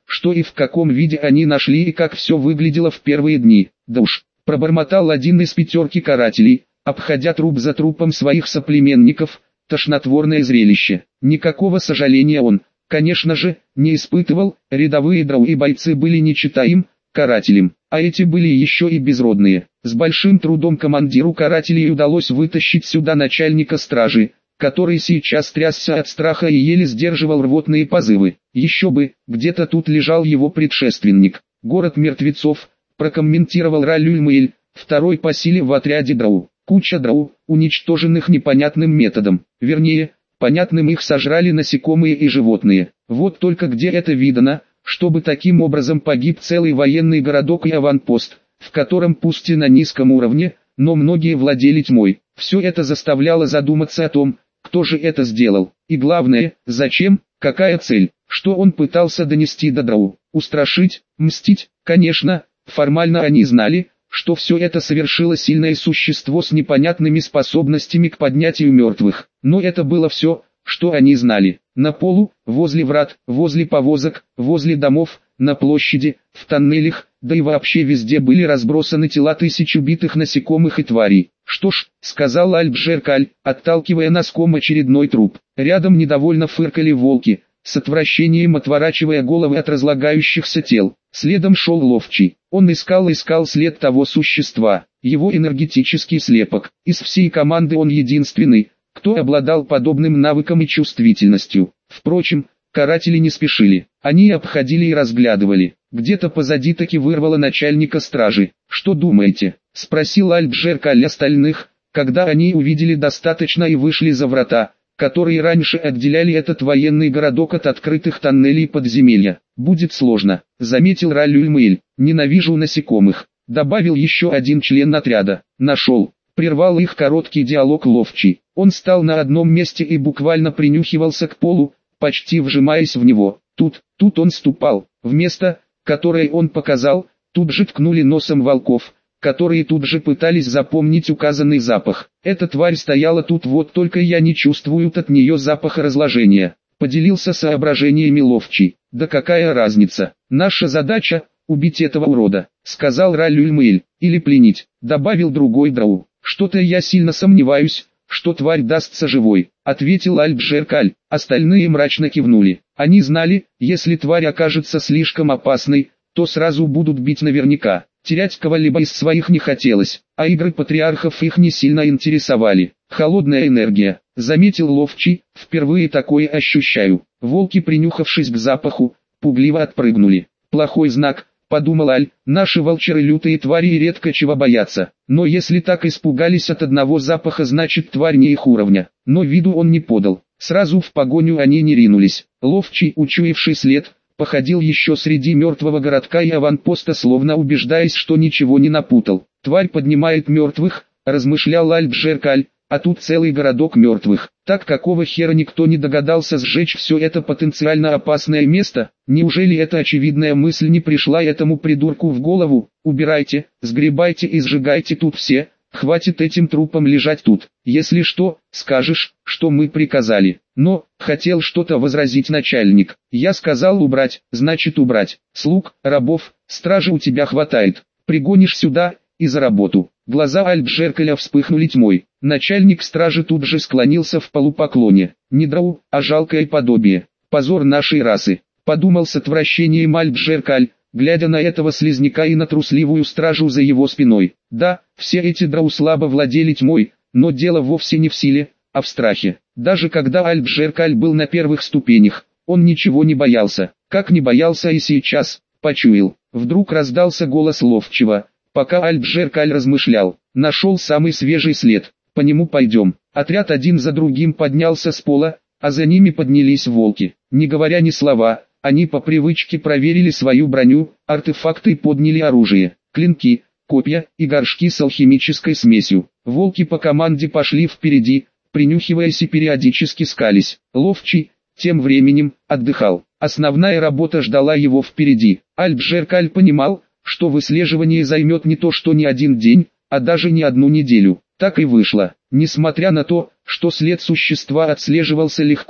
что и в каком виде они нашли и как все выглядело в первые дни. Да уж, пробормотал один из пятерки карателей, обходя труп за трупом своих соплеменников, тошнотворное зрелище. Никакого сожаления он, конечно же, не испытывал, рядовые драу и бойцы были не чета им, карателям, а эти были еще и безродные. С большим трудом командиру карателей удалось вытащить сюда начальника стражи, который сейчас трясся от страха и еле сдерживал рвотные позывы. Еще бы, где-то тут лежал его предшественник. Город мертвецов, прокомментировал Ралюльмейль, второй по силе в отряде драу. Куча драу, уничтоженных непонятным методом. Вернее, понятным их сожрали насекомые и животные. Вот только где это видано, чтобы таким образом погиб целый военный городок и аванпост, в котором пусть и на низком уровне, но многие владели тьмой. Все это заставляло задуматься о том, кто же это сделал, и главное, зачем, какая цель, что он пытался донести до драу, устрашить, мстить. Конечно, формально они знали, что все это совершило сильное существо с непонятными способностями к поднятию мертвых, но это было все, что они знали. На полу, возле врат, возле повозок, возле домов, на площади, в тоннелях, да и вообще везде были разбросаны тела тысяч убитых насекомых и тварей. «Что ж», — сказал Альб-Жеркаль, отталкивая носком очередной труп. Рядом недовольно фыркали волки, с отвращением отворачивая головы от разлагающихся тел. Следом шел Ловчий. Он искал-искал след того существа, его энергетический слепок. Из всей команды он единственный, кто обладал подобным навыком и чувствительностью. Впрочем, каратели не спешили. Они обходили и разглядывали. Где-то позади таки вырвало начальника стражи. «Что думаете?» — спросил Альб-Жеркаль остальных, когда они увидели достаточно и вышли за врата, которые раньше отделяли этот военный городок от открытых тоннелей подземелья. «Будет сложно», — заметил Ралюльмейль. «Ненавижу насекомых», — добавил еще один член отряда. «Нашел», — прервал их короткий диалог Ловчий. Он стал на одном месте и буквально принюхивался к полу, почти вжимаясь в него. Тут, тут он ступал. В место, которое он показал, тут же ткнули носом волков, которые тут же пытались запомнить указанный запах. Эта тварь стояла тут, вот только я не чувствую от нее запаха разложения. Поделился соображениями Ловчий. «Да какая разница? Наша задача — убить этого урода», — сказал Ралюльмейль. «Или пленить», — добавил другой драу. «Что-то я сильно сомневаюсь, что тварь дастся живой», — ответил Альб-Жеркаль. Остальные мрачно кивнули. Они знали, если тварь окажется слишком опасной, то сразу будут бить наверняка. Терять кого-либо из своих не хотелось, а игры патриархов их не сильно интересовали. «Холодная энергия», — заметил Ловчий, — «впервые такое ощущаю». Волки, принюхавшись к запаху, пугливо отпрыгнули. «Плохой знак», — подумал Аль, — «наши волчары лютые твари и редко чего боятся. Но если так испугались от одного запаха, значит тварь не их уровня». Но виду он не подал. Сразу в погоню они не ринулись. Ловчий, учуявший след, походил еще среди мертвого городка и аванпоста, словно убеждаясь, что ничего не напутал. «Тварь поднимает мертвых», — размышлял Альб-Жеркаль, — «а тут целый городок мертвых. Так какого хера никто не догадался сжечь все это потенциально опасное место? Неужели эта очевидная мысль не пришла этому придурку в голову? Убирайте, сгребайте и сжигайте тут все, хватит этим трупам лежать тут. Если что, скажешь, что мы приказали». Но, хотел что-то возразить начальник. «Я сказал убрать, значит убрать. Слуг, рабов, стражи у тебя хватает. Пригонишь сюда, и за работу». Глаза Альб-Жеркаля вспыхнули тьмой. Начальник стражи тут же склонился в полупоклоне. «Не драу, а жалкое подобие. Позор нашей расы», — подумал с отвращением Альб-Жеркаль, глядя на этого слизняка и на трусливую стражу за его спиной. Да, все эти драу слабо владели тьмой, но дело вовсе не в силе, а в страхе. Даже когда Альб-Жеркаль был на первых ступенях, он ничего не боялся, как не боялся и сейчас. Почуял. Вдруг раздался голос Ловчего. Пока Альб-Жеркаль размышлял, нашел самый свежий след. «По нему пойдем». Отряд один за другим поднялся с пола, а за ними поднялись волки. Не говоря ни слова, они по привычке проверили свою броню, артефакты и подняли оружие, клинки, копья и горшки с алхимической смесью. Волки по команде пошли впереди, принюхиваясь и периодически скались. Ловчий, тем временем, отдыхал. Основная работа ждала его впереди. Альб-Жеркаль понимал, что выслеживание займет не то что не один день, а даже не одну неделю. Так и вышло. Несмотря на то, что след существа отслеживался легко,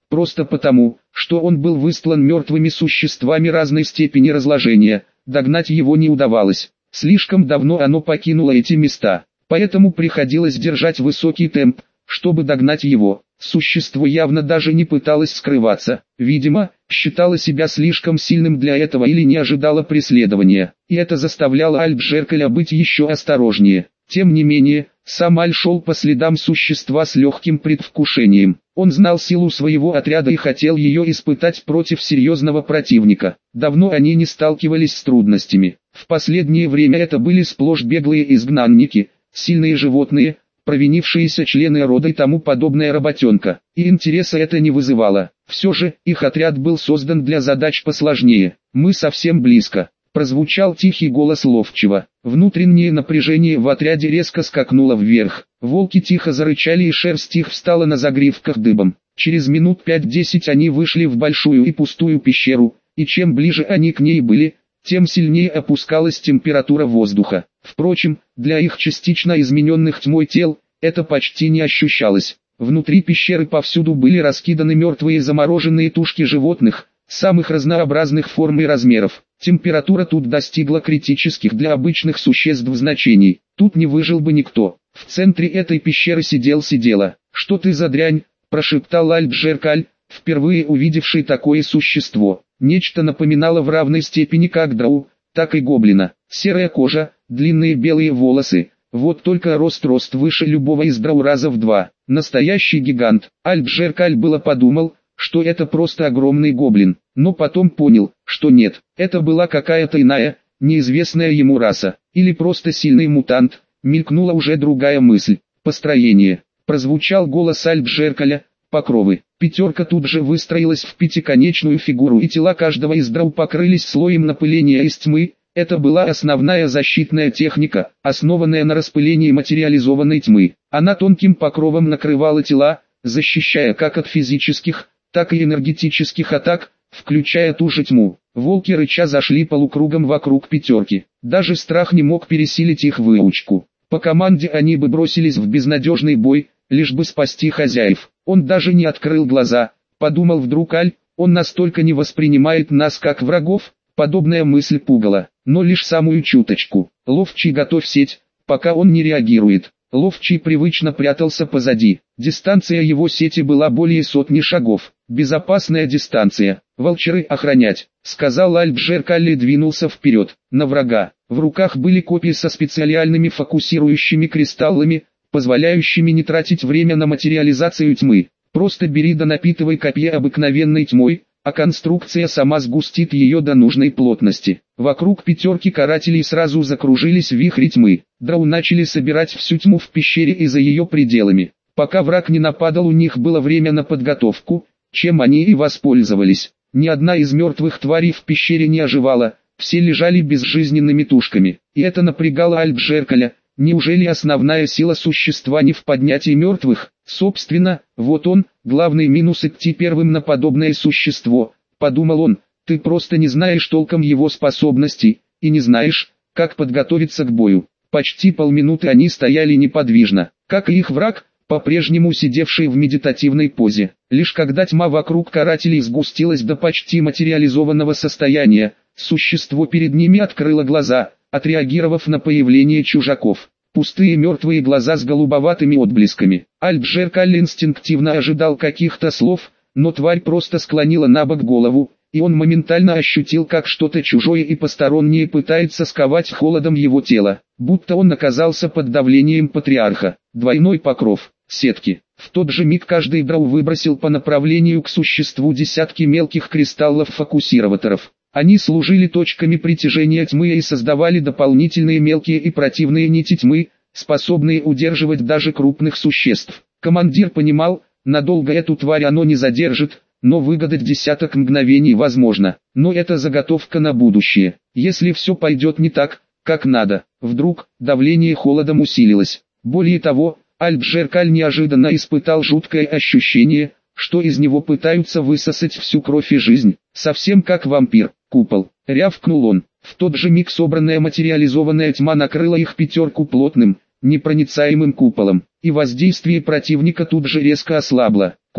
просто потому, что он был выстлан мертвыми существами разной степени разложения, догнать его не удавалось. Слишком давно оно покинуло эти места, поэтому приходилось держать высокий темп, чтобы догнать его. Существо явно даже не пыталось скрываться, видимо, считало себя слишком сильным для этого или не ожидало преследования, и это заставляло Альбжеркаля быть еще осторожнее. Тем не менее, сам Аль шел по следам существа с легким предвкушением. Он знал силу своего отряда и хотел ее испытать против серьезного противника. Давно они не сталкивались с трудностями. В последнее время это были сплошь беглые изгнанники, сильные животные, провинившиеся члены рода и тому подобная работенка. И интереса это не вызывало. Все же, их отряд был создан для задач посложнее. «Мы совсем близко», — прозвучал тихий голос ловчего. Внутреннее напряжение в отряде резко скакнуло вверх. Волки тихо зарычали и шерсть их встала на загривках дыбом. Через минут пять-десять они вышли в большую и пустую пещеру, и чем ближе они к ней были, тем сильнее опускалась температура воздуха. Впрочем, для их частично измененных тьмой тел, это почти не ощущалось. Внутри пещеры повсюду были раскиданы мертвые замороженные тушки животных, самых разнообразных форм и размеров. Температура тут достигла критических для обычных существ значений. Тут не выжил бы никто. В центре этой пещеры сидел-сидела. «Что ты за дрянь?» – прошептал Альбжеркаль, впервые увидевший такое существо. Нечто напоминало в равной степени как драу, так и гоблина. Серая кожа, длинные белые волосы, вот только рост-рост выше любого из драу раза в два. Настоящий гигант. Альбжеркаль было подумал, что это просто огромный гоблин, но потом понял, что нет, это была какая-то иная, неизвестная ему раса, или просто сильный мутант. Мелькнула уже другая мысль. Построение. Прозвучал голос Альбжеркаля. Покровы. Пятерка тут же выстроилась в пятиконечную фигуру, и тела каждого из драу покрылись слоем напыления из тьмы. Это была основная защитная техника, основанная на распылении материализованной тьмы. Она тонким покровом накрывала тела, защищая как от физических, так и энергетических атак, включая ту же тьму. Волки рыча зашли полукругом вокруг пятерки. Даже страх не мог пересилить их выучку. По команде они бы бросились в безнадежный бой, лишь бы спасти хозяев. Он даже не открыл глаза, подумал вдруг Аль, он настолько не воспринимает нас как врагов. Подобная мысль пугала, но лишь самую чуточку. Ловчий, готовь сеть, пока он не реагирует. Ловчий привычно прятался позади. Дистанция его сети была более сотни шагов. Безопасная дистанция. Волчары охранять, сказал Альбжеркаль и двинулся вперед, на врага. В руках были копья со специальными фокусирующими кристаллами, позволяющими не тратить время на материализацию тьмы. Просто бери да напитывай копье обыкновенной тьмой, а конструкция сама сгустит ее до нужной плотности. Вокруг пятерки карателей сразу закружились вихри тьмы. Драу начали собирать всю тьму в пещере и за ее пределами. Пока враг не нападал, у них было время на подготовку, чем они и воспользовались. Ни одна из мертвых тварей в пещере не оживала, все лежали безжизненными тушками. И это напрягало Альбжеркаля. Неужели основная сила существа не в поднятии мертвых? Собственно, вот он, главный минус идти первым на подобное существо, подумал он. Ты просто не знаешь толком его способностей, и не знаешь, как подготовиться к бою. Почти полминуты они стояли неподвижно, как и их враг, по-прежнему сидевший в медитативной позе. Лишь когда тьма вокруг карателей сгустилась до почти материализованного состояния, существо перед ними открыло глаза, отреагировав на появление чужаков. Пустые мертвые глаза с голубоватыми отблесками. Альбжеркаль инстинктивно ожидал каких-то слов, но тварь просто склонила набок голову, и он моментально ощутил, как что-то чужое и постороннее пытается сковать холодом его тело, будто он оказался под давлением патриарха. Двойной покров, сетки. В тот же миг каждый драу выбросил по направлению к существу десятки мелких кристаллов-фокусироваторов. Они служили точками притяжения тьмы и создавали дополнительные мелкие и противные нити тьмы, способные удерживать даже крупных существ. Командир понимал, надолго эту тварь оно не задержит, но выгадать десяток мгновений возможно. Но это заготовка на будущее. Если все пойдет не так, как надо, вдруг давление холодом усилилось. Более того, Альбжеркаль неожиданно испытал жуткое ощущение, что из него пытаются высосать всю кровь и жизнь, совсем как вампир. Купол, рявкнул он. В тот же миг собранная материализованная тьма накрыла их пятерку плотным, непроницаемым куполом, и воздействие противника тут же резко ослабло. Копья.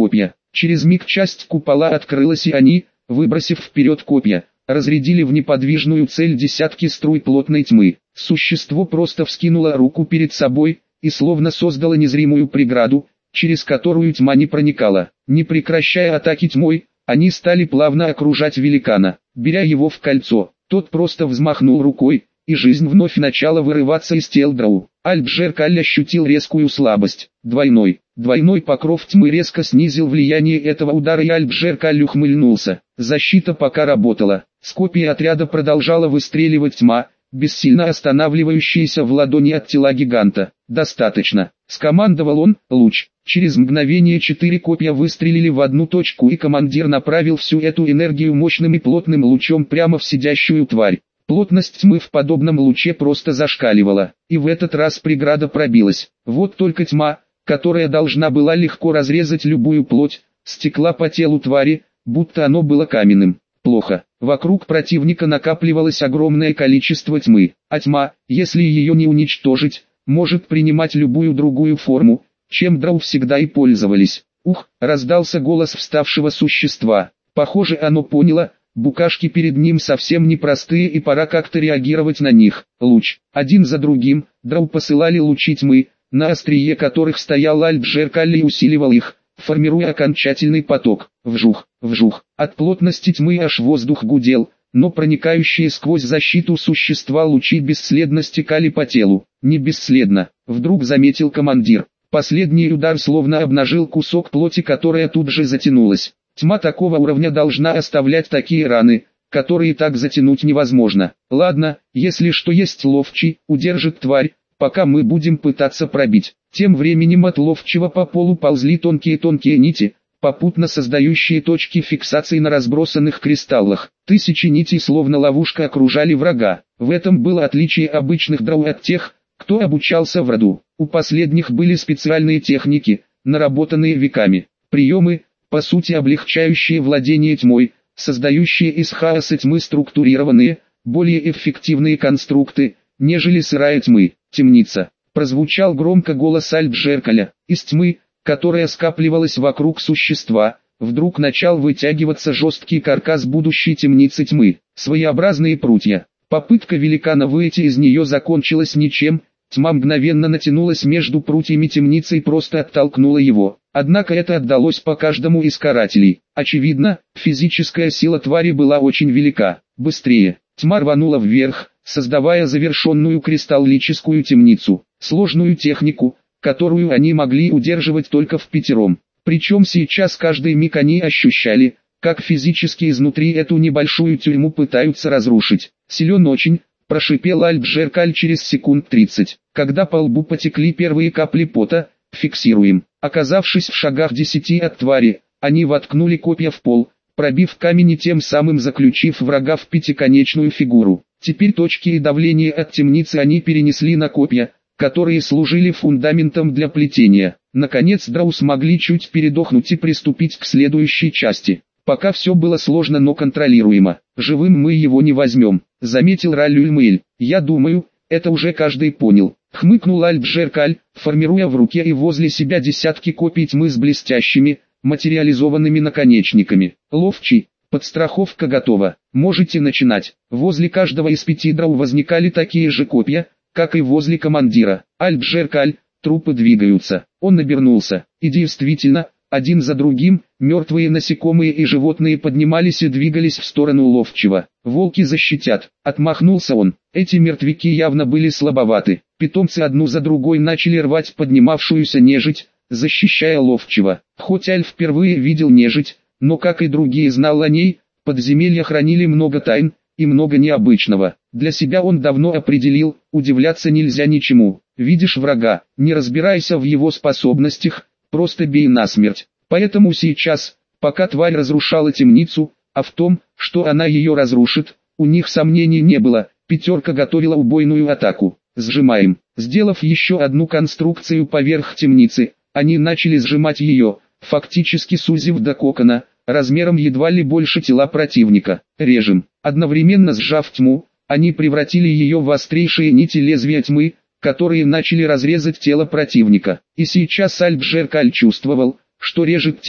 Через миг часть купола открылась, и они, выбросив вперед копья, разрядили в неподвижную цель десятки струй плотной тьмы. Существо просто вскинуло руку перед собой и словно создало незримую преграду, через которую тьма не проникала. Не прекращая атаки тьмой, они стали плавно окружать великана, беря его в кольцо. Тот просто взмахнул рукой, и жизнь вновь начала вырываться из тел Драу. Альб-Джеркаль ощутил резкую слабость. Двойной, двойной покров тьмы резко снизил влияние этого удара, и Альб-Джеркаль ухмыльнулся. Защита пока работала. С копий отряда продолжала выстреливать тьма, бессильно останавливающаяся в ладони от тела гиганта. «Достаточно», — скомандовал он. Луч. Через мгновение четыре копья выстрелили в одну точку, и командир направил всю эту энергию мощным и плотным лучом прямо в сидящую тварь. Плотность тьмы в подобном луче просто зашкаливала, и в этот раз преграда пробилась. Вот только тьма, которая должна была легко разрезать любую плоть, стекла по телу твари, будто оно было каменным. Плохо. Вокруг противника накапливалось огромное количество тьмы, а тьма, если ее не уничтожить, может принимать любую другую форму, чем Драу всегда и пользовались. Ух, раздался голос вставшего существа. Похоже, оно поняло, букашки перед ним совсем непростые, и пора как-то реагировать на них. Луч. Один за другим, Драу посылали лучи тьмы, на острие которых стоял Альб-Джеркаль, и усиливал их, формируя окончательный поток. Вжух, вжух. От плотности тьмы аж воздух гудел, но проникающие сквозь защиту существа лучи бесследно стекали по телу. Не бесследно, вдруг заметил командир. Последний удар словно обнажил кусок плоти, которая тут же затянулась. Тьма такого уровня должна оставлять такие раны, которые так затянуть невозможно. Ладно, если что, есть ловчий, удержит тварь, пока мы будем пытаться пробить. Тем временем от ловчего по полу ползли тонкие-тонкие нити, попутно создающие точки фиксации на разбросанных кристаллах. Тысячи нитей словно ловушка окружали врага. В этом было отличие обычных драу от тех, кто обучался в роду. У последних были специальные техники, наработанные веками. Приемы, по сути облегчающие владение тьмой, создающие из хаоса тьмы структурированные, более эффективные конструкты, нежели сырая тьмы. Темница. Прозвучал громко голос Альб-Джеркаля. Из тьмы, которая скапливалась вокруг существа, вдруг начал вытягиваться жесткий каркас будущей темницы тьмы. Своеобразные прутья. Попытка великана выйти из нее закончилась ничем. Тьма мгновенно натянулась между прутьями темницы и просто оттолкнула его. Однако это отдалось по каждому из карателей. Очевидно, физическая сила твари была очень велика. Быстрее. Тьма рванула вверх, создавая завершенную кристаллическую темницу. Сложную технику, которую они могли удерживать только впятером. Причем сейчас каждый миг они ощущали, как физически изнутри эту небольшую тюрьму пытаются разрушить. Силен очень, прошипел Альб-Джеркаль через секунд тридцать. Когда по лбу потекли первые капли пота, фиксируем. Оказавшись в шагах десяти от твари, они воткнули копья в пол, пробив камень и тем самым заключив врага в пятиконечную фигуру. Теперь точки и давление от темницы они перенесли на копья, которые служили фундаментом для плетения. Наконец драу смогли чуть передохнуть и приступить к следующей части. Пока все было сложно, но контролируемо. Живым мы его не возьмем, заметил Раллюльмэль. Я думаю, это уже каждый понял. Хмыкнул Альб-Джеркаль, формируя в руке и возле себя десятки копий тьмы с блестящими, материализованными наконечниками. Ловчий, подстраховка готова, можете начинать. Возле каждого из пяти драу возникали такие же копья, как и возле командира. Альб-Джеркаль, трупы двигаются. Он обернулся, и действительно, один за другим, мертвые насекомые и животные поднимались и двигались в сторону ловчего. «Волки защитят», — отмахнулся он. Эти мертвяки явно были слабоваты. Питомцы одну за другой начали рвать поднимавшуюся нежить, защищая ловчего. Хоть Альф впервые видел нежить, но как и другие знал о ней, подземелья хранили много тайн и много необычного. Для себя он давно определил, удивляться нельзя ничему. Видишь врага, не разбирайся в его способностях, просто бей насмерть. Поэтому сейчас, пока тварь разрушала темницу, а в том, что она ее разрушит, у них сомнений не было. Пятерка готовила убойную атаку. Сжимаем. Сделав еще одну конструкцию поверх темницы, они начали сжимать ее, фактически сузив до кокона, размером едва ли больше тела противника. Режем. Одновременно сжав тьму, они превратили ее в острейшие нити лезвия тьмы, которые начали разрезать тело противника. И сейчас Альб-Джеркаль чувствовал, что режет тело,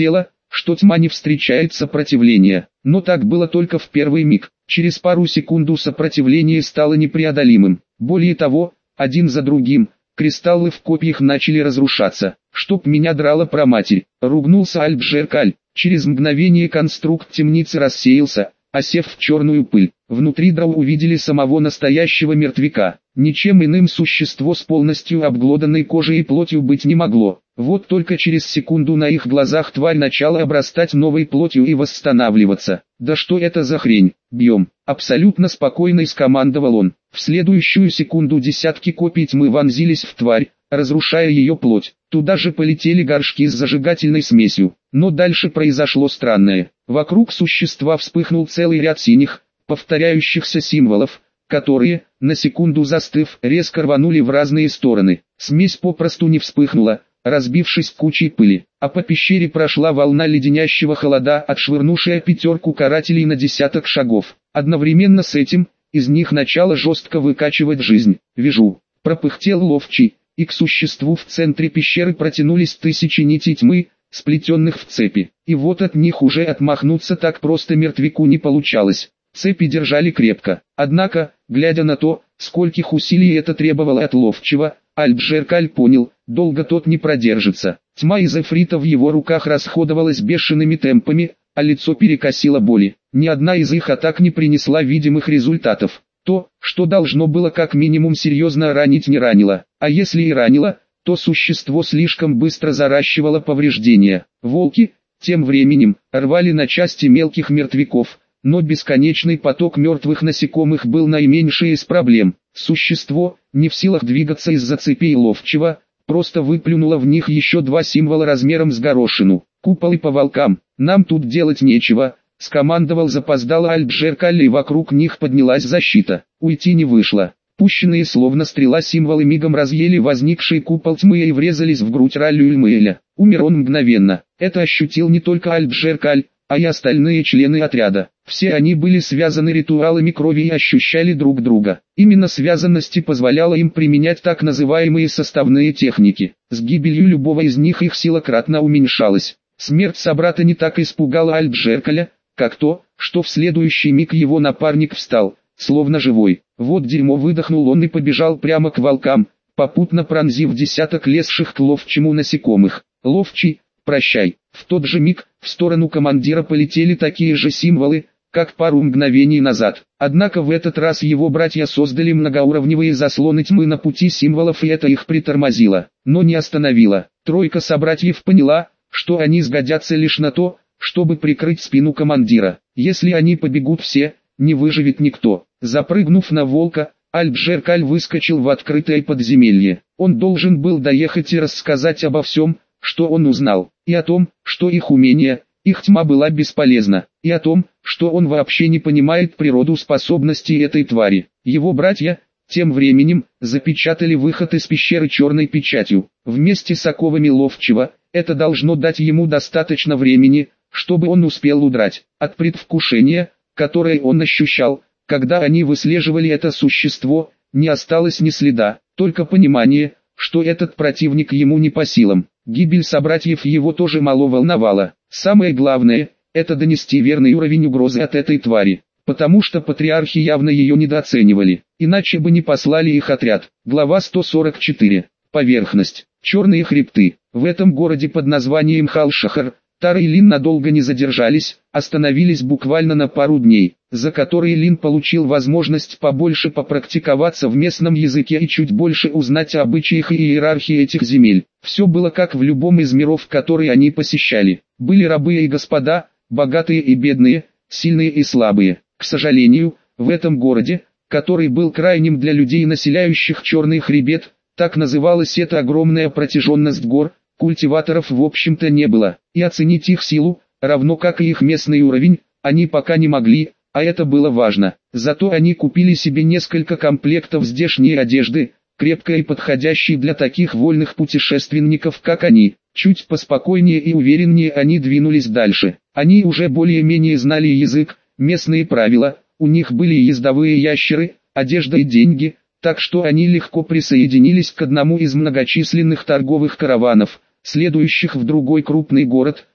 что тьма не встречает сопротивления. Но так было только в первый миг. Через пару секунд сопротивление стало непреодолимым. Более того, один за другим, кристаллы в копьях начали разрушаться. «Чтоб меня драло проматерь!» — ругнулся Альбжеркаль. Через мгновение конструкт темницы рассеялся, осев в черную пыль. Внутри драу увидели самого настоящего мертвяка. Ничем иным существо с полностью обглоданной кожей и плотью быть не могло. Вот только через секунду на их глазах тварь начала обрастать новой плотью и восстанавливаться. «Да что это за хрень? Бьем!» Абсолютно спокойно скомандовал он. В следующую секунду десятки копий тьмы вонзились в тварь, разрушая ее плоть. Туда же полетели горшки с зажигательной смесью. Но дальше произошло странное. Вокруг существа вспыхнул целый ряд синих, повторяющихся символов, которые, на секунду застыв, резко рванули в разные стороны. Смесь попросту не вспыхнула, разбившись кучей пыли, а по пещере прошла волна леденящего холода, отшвырнувшая пятерку карателей на десяток шагов. Одновременно с этим, из них начало жестко выкачивать жизнь. «Вижу», — пропыхтел ловчий, и к существу в центре пещеры протянулись тысячи нитей тьмы, сплетенных в цепи. И вот от них уже отмахнуться так просто мертвяку не получалось. Цепи держали крепко. Однако, глядя на то, скольких усилий это требовало от ловчего, Альбжеркаль понял, долго тот не продержится. Тьма из эфрита в его руках расходовалась бешеными темпами, а лицо перекосило боли. Ни одна из их атак не принесла видимых результатов. То, что должно было как минимум серьезно ранить, не ранило. А если и ранило, то существо слишком быстро заращивало повреждения. Волки, тем временем, рвали на части мелких мертвяков, но бесконечный поток мертвых насекомых был наименьшей из проблем. Существо, не в силах двигаться из-за цепей ловчего, просто выплюнуло в них еще два символа размером с горошину. «Куполы по волкам, нам тут делать нечего», — скомандовал запоздало Альбжеркаль, и вокруг них поднялась защита. Уйти не вышло. Пущенные словно стрела символы мигом разъели возникший купол тьмы и врезались в грудь Раллюэльмэля. Умер он мгновенно. Это ощутил не только Альбжеркаль, а и остальные члены отряда. Все они были связаны ритуалами крови и ощущали друг друга. Именно связанность и позволяла им применять так называемые составные техники. С гибелью любого из них их сила кратно уменьшалась. Смерть собрата не так испугала Альбжеркаля, как то, что в следующий миг его напарник встал, словно живой. «Вот дерьмо», — выдохнул он и побежал прямо к волкам, попутно пронзив десяток лезших к ловчему насекомых. «Ловчий, прощай». В тот же миг, в сторону командира полетели такие же символы, как пару мгновений назад. Однако в этот раз его братья создали многоуровневые заслоны тьмы на пути символов, и это их притормозило, но не остановило. Тройка собратьев поняла, что они сгодятся лишь на то, чтобы прикрыть спину командира. Если они побегут все, не выживет никто. Запрыгнув на волка, Альбжеркаль выскочил в открытое подземелье. Он должен был доехать и рассказать обо всем, что он узнал, и о том, что их умения, их тьма была бесполезна, и о том, что он вообще не понимает природу способностей этой твари. Его братья, тем временем, запечатали выход из пещеры черной печатью. Вместе с оковами ловчего, это должно дать ему достаточно времени, чтобы он успел удрать. От предвкушения, которое он ощущал, когда они выслеживали это существо, не осталось ни следа, только понимание, что этот противник ему не по силам. Гибель собратьев его тоже мало волновала. Самое главное, это донести верный уровень угрозы от этой твари, потому что патриархи явно ее недооценивали, иначе бы не послали их отряд. Глава сто сорок четыре. Поверхность. Черные хребты. В этом городе под названием Халшахар, Тара и Лин надолго не задержались, остановились буквально на пару дней, за которые Лин получил возможность побольше попрактиковаться в местном языке и чуть больше узнать о обычаях и иерархии этих земель. Все было как в любом из миров, которые они посещали. Были рабы и господа, богатые и бедные, сильные и слабые. К сожалению, в этом городе, который был крайним для людей, населяющих Черный хребет, так называлась эта огромная протяженность гор, культиваторов в общем-то не было, и оценить их силу, равно как и их местный уровень, они пока не могли, а это было важно. Зато они купили себе несколько комплектов здешней одежды, крепкой и подходящей для таких вольных путешественников, как они. Чуть поспокойнее и увереннее они двинулись дальше. Они уже более-менее знали язык, местные правила, у них были ездовые ящеры, одежда и деньги, так что они легко присоединились к одному из многочисленных торговых караванов, следующих в другой крупный город,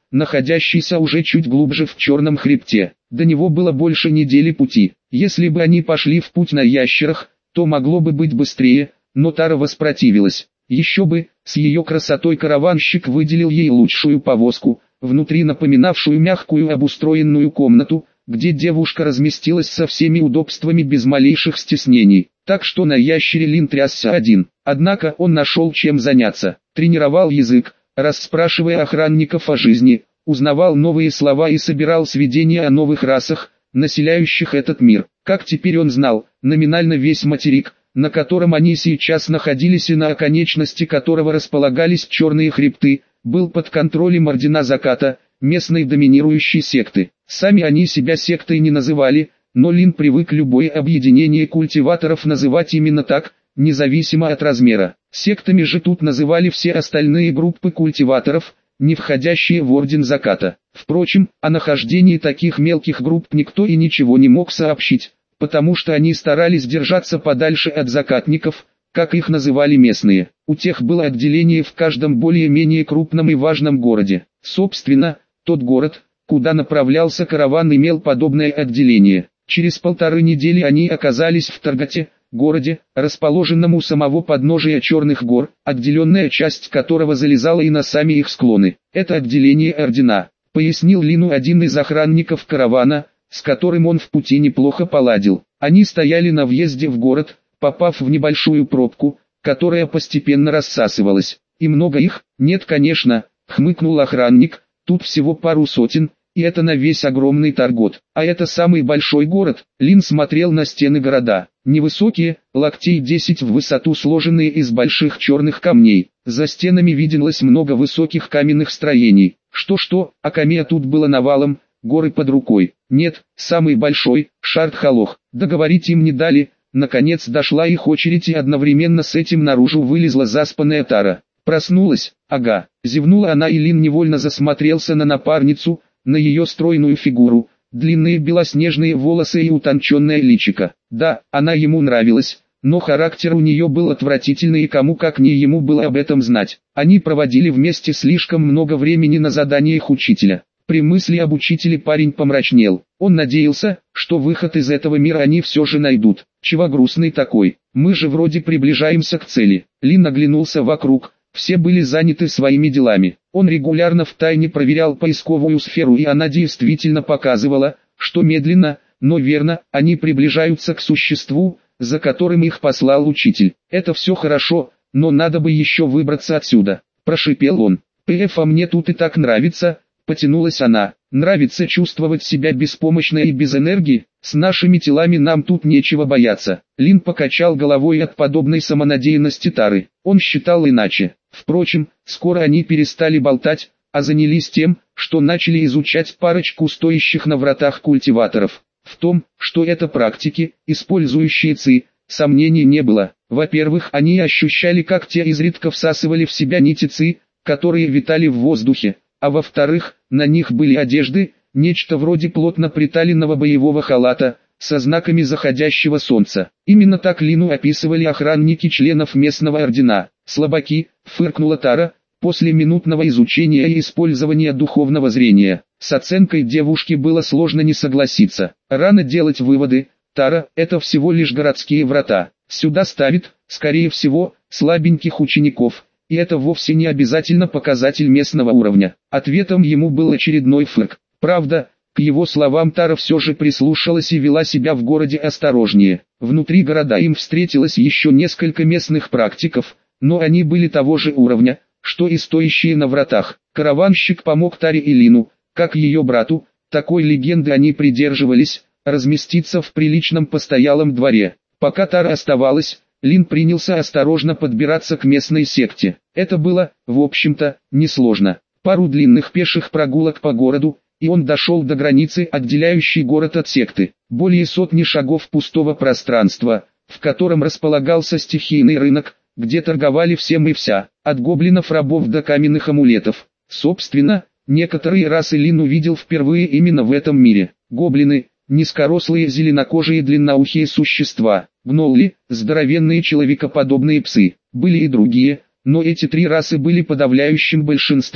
находящийся уже чуть глубже в черном хребте. До него было больше недели пути. Если бы они пошли в путь на ящерах, то могло бы быть быстрее, но Тара воспротивилась. Еще бы, с ее красотой караванщик выделил ей лучшую повозку, внутри напоминавшую мягкую обустроенную комнату, где девушка разместилась со всеми удобствами без малейших стеснений. Так что на ящере Лин трясся один. Однако он нашел чем заняться. Тренировал язык, расспрашивая охранников о жизни, узнавал новые слова и собирал сведения о новых расах, населяющих этот мир. Как теперь он знал, номинально весь материк, на котором они сейчас находились и на оконечности которого располагались черные хребты, был под контролем Ордена Заката, местной доминирующей секты. Сами они себя сектой не называли, но Лин привык любое объединение культиваторов называть именно так, независимо от размера. Сектами же тут называли все остальные группы культиваторов, не входящие в Орден Заката. Впрочем, о нахождении таких мелких групп никто и ничего не мог сообщить, потому что они старались держаться подальше от закатников, как их называли местные. У тех было отделение в каждом более-менее крупном и важном городе. Собственно, тот город, куда направлялся караван, имел подобное отделение. Через полторы недели они оказались в Таргате, городе, расположенном у самого подножия Черных гор, отделенная часть которого залезала и на сами их склоны. Это отделение Ордена, пояснил Лину один из охранников каравана, с которым он в пути неплохо поладил. Они стояли на въезде в город, попав в небольшую пробку, которая постепенно рассасывалась. И много их? Нет, конечно, хмыкнул охранник, тут всего пару сотен, и это на весь огромный Таргот. А это самый большой город. Лин смотрел на стены города. Невысокие, локтей десять в высоту, сложенные из больших черных камней. За стенами виделось много высоких каменных строений. Что-что, а камня тут было навалом, горы под рукой. Нет, самый большой, Шард-Халох. Договорить им не дали. Наконец дошла их очередь, и одновременно с этим наружу вылезла заспанная Тара. Проснулась, ага. Зевнула она, и Лин невольно засмотрелся на напарницу, на ее стройную фигуру, длинные белоснежные волосы и утонченное личико. Да, она ему нравилась, но характер у нее был отвратительный, и кому как не ему было об этом знать. Они проводили вместе слишком много времени на заданиях учителя. При мысли об учителе парень помрачнел. Он надеялся, что выход из этого мира они все же найдут. Чего грустный такой? Мы же вроде приближаемся к цели. Лин оглянулся вокруг. Все были заняты своими делами. Он регулярно втайне проверял поисковую сферу, и она действительно показывала, что медленно, но верно, они приближаются к существу, за которым их послал учитель. Это все хорошо, но надо бы еще выбраться отсюда. Прошипел он. «Пф, а мне тут и так нравится», — потянулась она. «Нравится чувствовать себя беспомощной и без энергии? С нашими телами нам тут нечего бояться». Лин покачал головой от подобной самонадеянности Тары. Он считал иначе. Впрочем, скоро они перестали болтать, а занялись тем, что начали изучать парочку стоящих на вратах культиваторов. В том, что это практики, использующие ци, сомнений не было. Во-первых, они ощущали, как те изредка всасывали в себя нити ци, которые витали в воздухе, а во-вторых, на них были одежды, нечто вроде плотно приталенного боевого халата, со знаками заходящего солнца. Именно так Лину описывали охранники членов местного ордена. «Слабаки», — фыркнула Тара, после минутного изучения и использования духовного зрения. С оценкой девушки было сложно не согласиться. Рано делать выводы. Тара — это всего лишь городские врата. Сюда ставит, скорее всего, слабеньких учеников. И это вовсе не обязательно показатель местного уровня. Ответом ему был очередной фырк. Правда, к его словам Тара все же прислушалась и вела себя в городе осторожнее. Внутри города им встретилось еще несколько местных практиков, но они были того же уровня, что и стоящие на вратах. Караванщик помог Таре и Лину, как ее брату, такой легенды они придерживались, разместиться в приличном постоялом дворе. Пока Тара оставалась, Лин принялся осторожно подбираться к местной секте. Это было, в общем-то, несложно. Пару длинных пеших прогулок по городу, и он дошел до границы, отделяющей город от секты. Более сотни шагов пустого пространства, в котором располагался стихийный рынок, где торговали всем и вся, от гоблинов-рабов до каменных амулетов. Собственно, некоторые расы Лин увидел впервые именно в этом мире. Гоблины, низкорослые зеленокожие длинноухие существа, гнолли, здоровенные человекоподобные псы. Были и другие, но эти три расы были подавляющим большинством.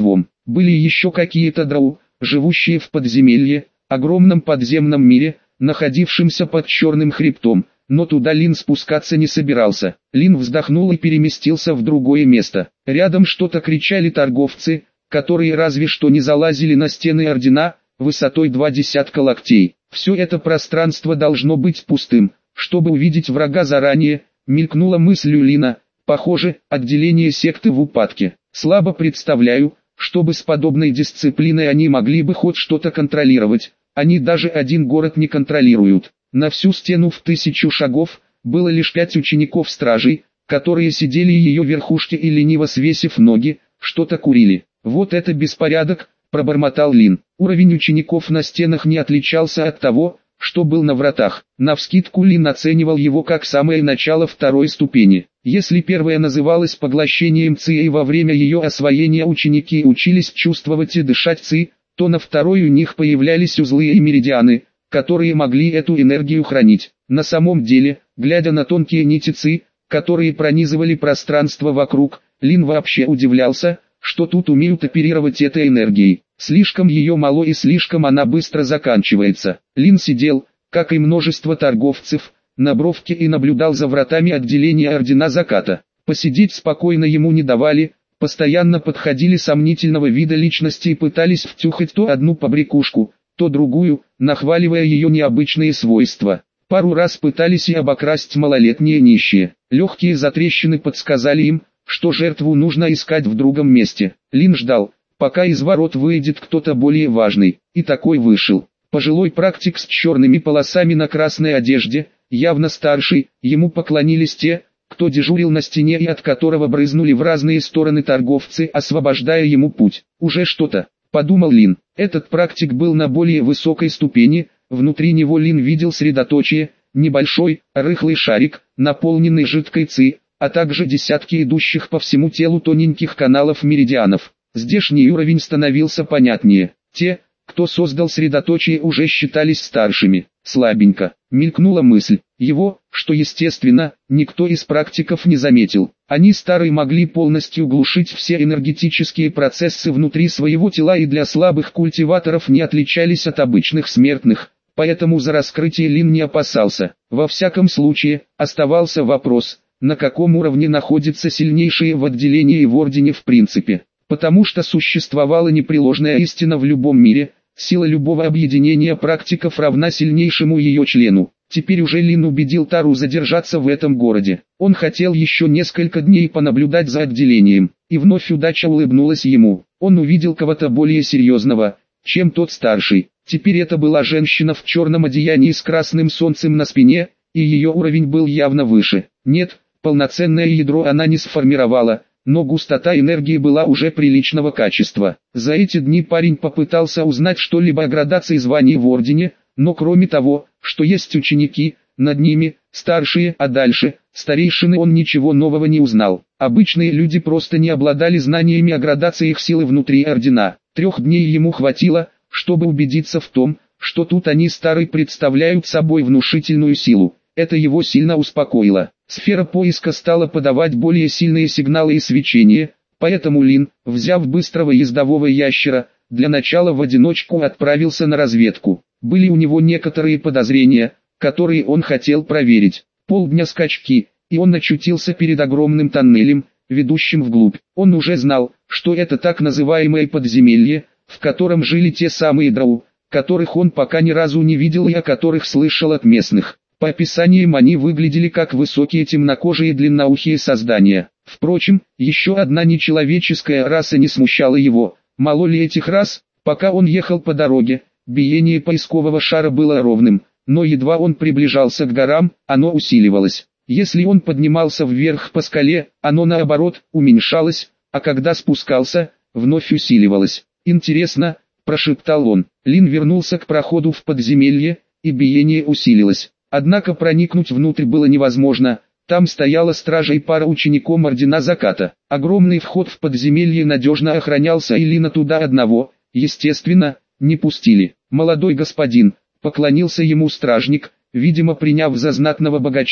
Были еще какие-то драу, живущие в подземелье, огромном подземном мире, находившемся под черным хребтом, но туда Лин спускаться не собирался. Лин вздохнул и переместился в другое место. Рядом что-то кричали торговцы, которые разве что не залазили на стены ордена, высотой два десятка локтей. Все это пространство должно быть пустым, чтобы увидеть врага заранее, мелькнула мысль у Лина. Похоже, отделение секты в упадке. Слабо представляю, чтобы с подобной дисциплиной они могли бы хоть что-то контролировать. Они даже один город не контролируют. На всю стену в тысячу шагов было лишь пять учеников-стражей, которые сидели ее верхушке и лениво свесив ноги, что-то курили. «Вот это беспорядок», — пробормотал Лин. Уровень учеников на стенах не отличался от того, что был на вратах. Навскидку Лин оценивал его как самое начало второй ступени. Если первая называлась поглощением ци и во время ее освоения ученики учились чувствовать и дышать ци, то на второй у них появлялись узлы и меридианы, которые могли эту энергию хранить. На самом деле, глядя на тонкие нити ци, которые пронизывали пространство вокруг, Лин вообще удивлялся, что тут умеют оперировать этой энергией. Слишком ее мало и слишком она быстро заканчивается. Лин сидел, как и множество торговцев, на бровке и наблюдал за вратами отделения ордена заката. Посидеть спокойно ему не давали, постоянно подходили сомнительного вида личности и пытались втюхать то одну побрякушку, то другую, нахваливая ее необычные свойства. Пару раз пытались и обокрасть малолетние нищие. Легкие затрещины подсказали им, что жертву нужно искать в другом месте. Лин ждал, пока из ворот выйдет кто-то более важный, и такой вышел. Пожилой практик с черными полосами на красной одежде, явно старший, ему поклонились те, кто дежурил на стене и от которого брызнули в разные стороны торговцы, освобождая ему путь. Уже что-то, подумал Лин. Этот практик был на более высокой ступени, внутри него Лин видел средоточие, небольшой, рыхлый шарик, наполненный жидкой ци, а также десятки идущих по всему телу тоненьких каналов меридианов. Здешний уровень становился понятнее. Те, кто создал средоточие, уже считались старшими. Слабенько, мелькнула мысль. Его, что естественно, никто из практиков не заметил. Они старые могли полностью глушить все энергетические процессы внутри своего тела и для слабых культиваторов не отличались от обычных смертных, поэтому за раскрытие Лин не опасался. Во всяком случае, оставался вопрос, на каком уровне находятся сильнейшие в отделении и в ордене в принципе. Потому что существовала непреложная истина в любом мире, сила любого объединения практиков равна сильнейшему ее члену. Теперь уже Лин убедил Тару задержаться в этом городе. Он хотел еще несколько дней понаблюдать за отделением, и вновь удача улыбнулась ему. Он увидел кого-то более серьезного, чем тот старший. Теперь это была женщина в черном одеянии с красным солнцем на спине, и ее уровень был явно выше. Нет, полноценное ядро она не сформировала, но густота энергии была уже приличного качества. За эти дни парень попытался узнать что-либо о градации званий в ордене, но кроме того, что есть ученики, над ними, старшие, а дальше, старейшины, он ничего нового не узнал. Обычные люди просто не обладали знаниями о градации их силы внутри ордена. Трех дней ему хватило, чтобы убедиться в том, что тут они старые представляют собой внушительную силу. Это его сильно успокоило. Сфера поиска стала подавать более сильные сигналы и свечения, поэтому Лин, взяв быстрого ездового ящера, для начала в одиночку отправился на разведку. Были у него некоторые подозрения, которые он хотел проверить. Полдня скачки, и он очутился перед огромным тоннелем, ведущим вглубь. Он уже знал, что это так называемое подземелье, в котором жили те самые драу, которых он пока ни разу не видел и о которых слышал от местных. По описаниям они выглядели как высокие темнокожие длинноухие создания. Впрочем, еще одна нечеловеческая раса не смущала его. Мало ли этих рас, пока он ехал по дороге, биение поискового шара было ровным, но едва он приближался к горам, оно усиливалось. Если он поднимался вверх по скале, оно наоборот, уменьшалось, а когда спускался, вновь усиливалось. «Интересно», – прошептал он. Лин вернулся к проходу в подземелье, и биение усилилось. Однако проникнуть внутрь было невозможно, там стояла стража и пара учеников ордена заката. Огромный вход в подземелье надежно охранялся, и Лина туда одного, естественно, не пустили. «Молодой господин», — поклонился ему стражник, видимо приняв за знатного богача,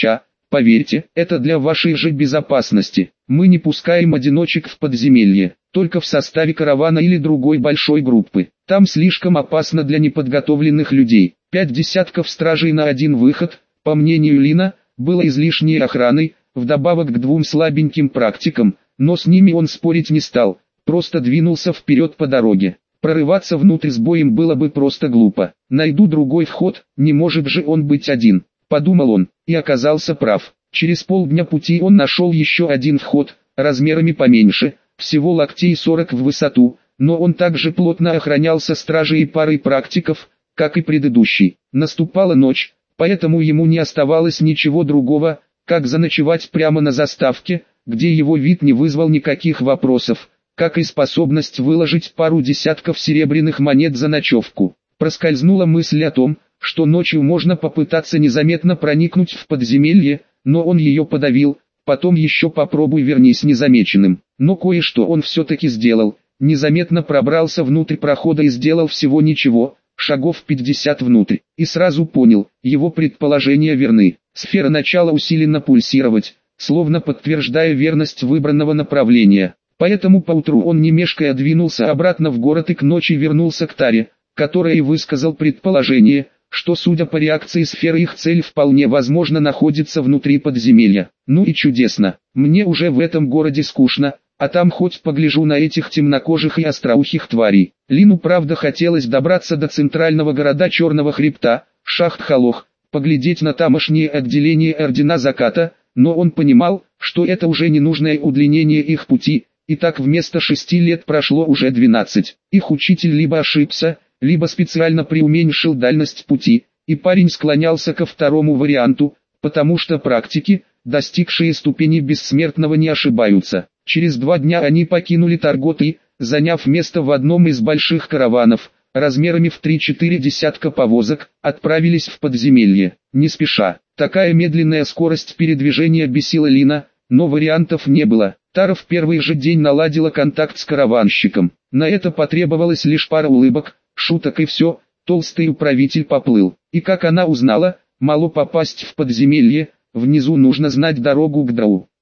Поверьте, это для вашей же безопасности. Мы не пускаем одиночек в подземелье, только в составе каравана или другой большой группы. Там слишком опасно для неподготовленных людей. Пять десятков стражей на один выход, по мнению Лина, было излишней охраной, вдобавок к двум слабеньким практикам, но с ними он спорить не стал, просто двинулся вперед по дороге. Прорываться внутрь с боем было бы просто глупо. Найду другой вход, не может же он быть один, подумал он, и оказался прав. Через полдня пути он нашел еще один вход, размерами поменьше, всего локтей сорок в высоту, но он также плотно охранялся стражей и парой практиков, как и предыдущий. Наступала ночь, поэтому ему не оставалось ничего другого, как заночевать прямо на заставке, где его вид не вызвал никаких вопросов, как и способность выложить пару десятков серебряных монет за ночевку. Проскользнула мысль о том, что ночью можно попытаться незаметно проникнуть в подземелье, но он ее подавил, потом еще попробуй вернись незамеченным. Но кое-что он все-таки сделал, незаметно пробрался внутрь прохода и сделал всего ничего, шагов пятьдесят внутрь, и сразу понял, его предположения верны. Сфера начала усиленно пульсировать, словно подтверждая верность выбранного направления. Поэтому поутру он не мешкая двинулся обратно в город и к ночи вернулся к Таре, которая и высказал предположение, что судя по реакции сферы их цель вполне возможно находится внутри подземелья. Ну и чудесно, мне уже в этом городе скучно, а там хоть погляжу на этих темнокожих и остроухих тварей. Лину правда хотелось добраться до центрального города Черного Хребта, Шахт-Халох, поглядеть на тамошние отделения Ордена Заката, но он понимал, что это уже ненужное удлинение их пути, и так вместо шести лет прошло уже двенадцать. Их учитель либо ошибся, либо специально преуменьшил дальность пути, и парень склонялся ко второму варианту, потому что практики, достигшие ступени бессмертного, не ошибаются. Через два дня они покинули Таргот и, заняв место в одном из больших караванов, размерами в три-четыре десятка повозок, отправились в подземелье, не спеша. Такая медленная скорость передвижения бесила Лина, но вариантов не было. Тара в первый же день наладила контакт с караванщиком. На это потребовалось лишь пара улыбок, шуток и все, толстый управитель поплыл. И как она узнала, мало попасть в подземелье, внизу нужно знать дорогу к Драу.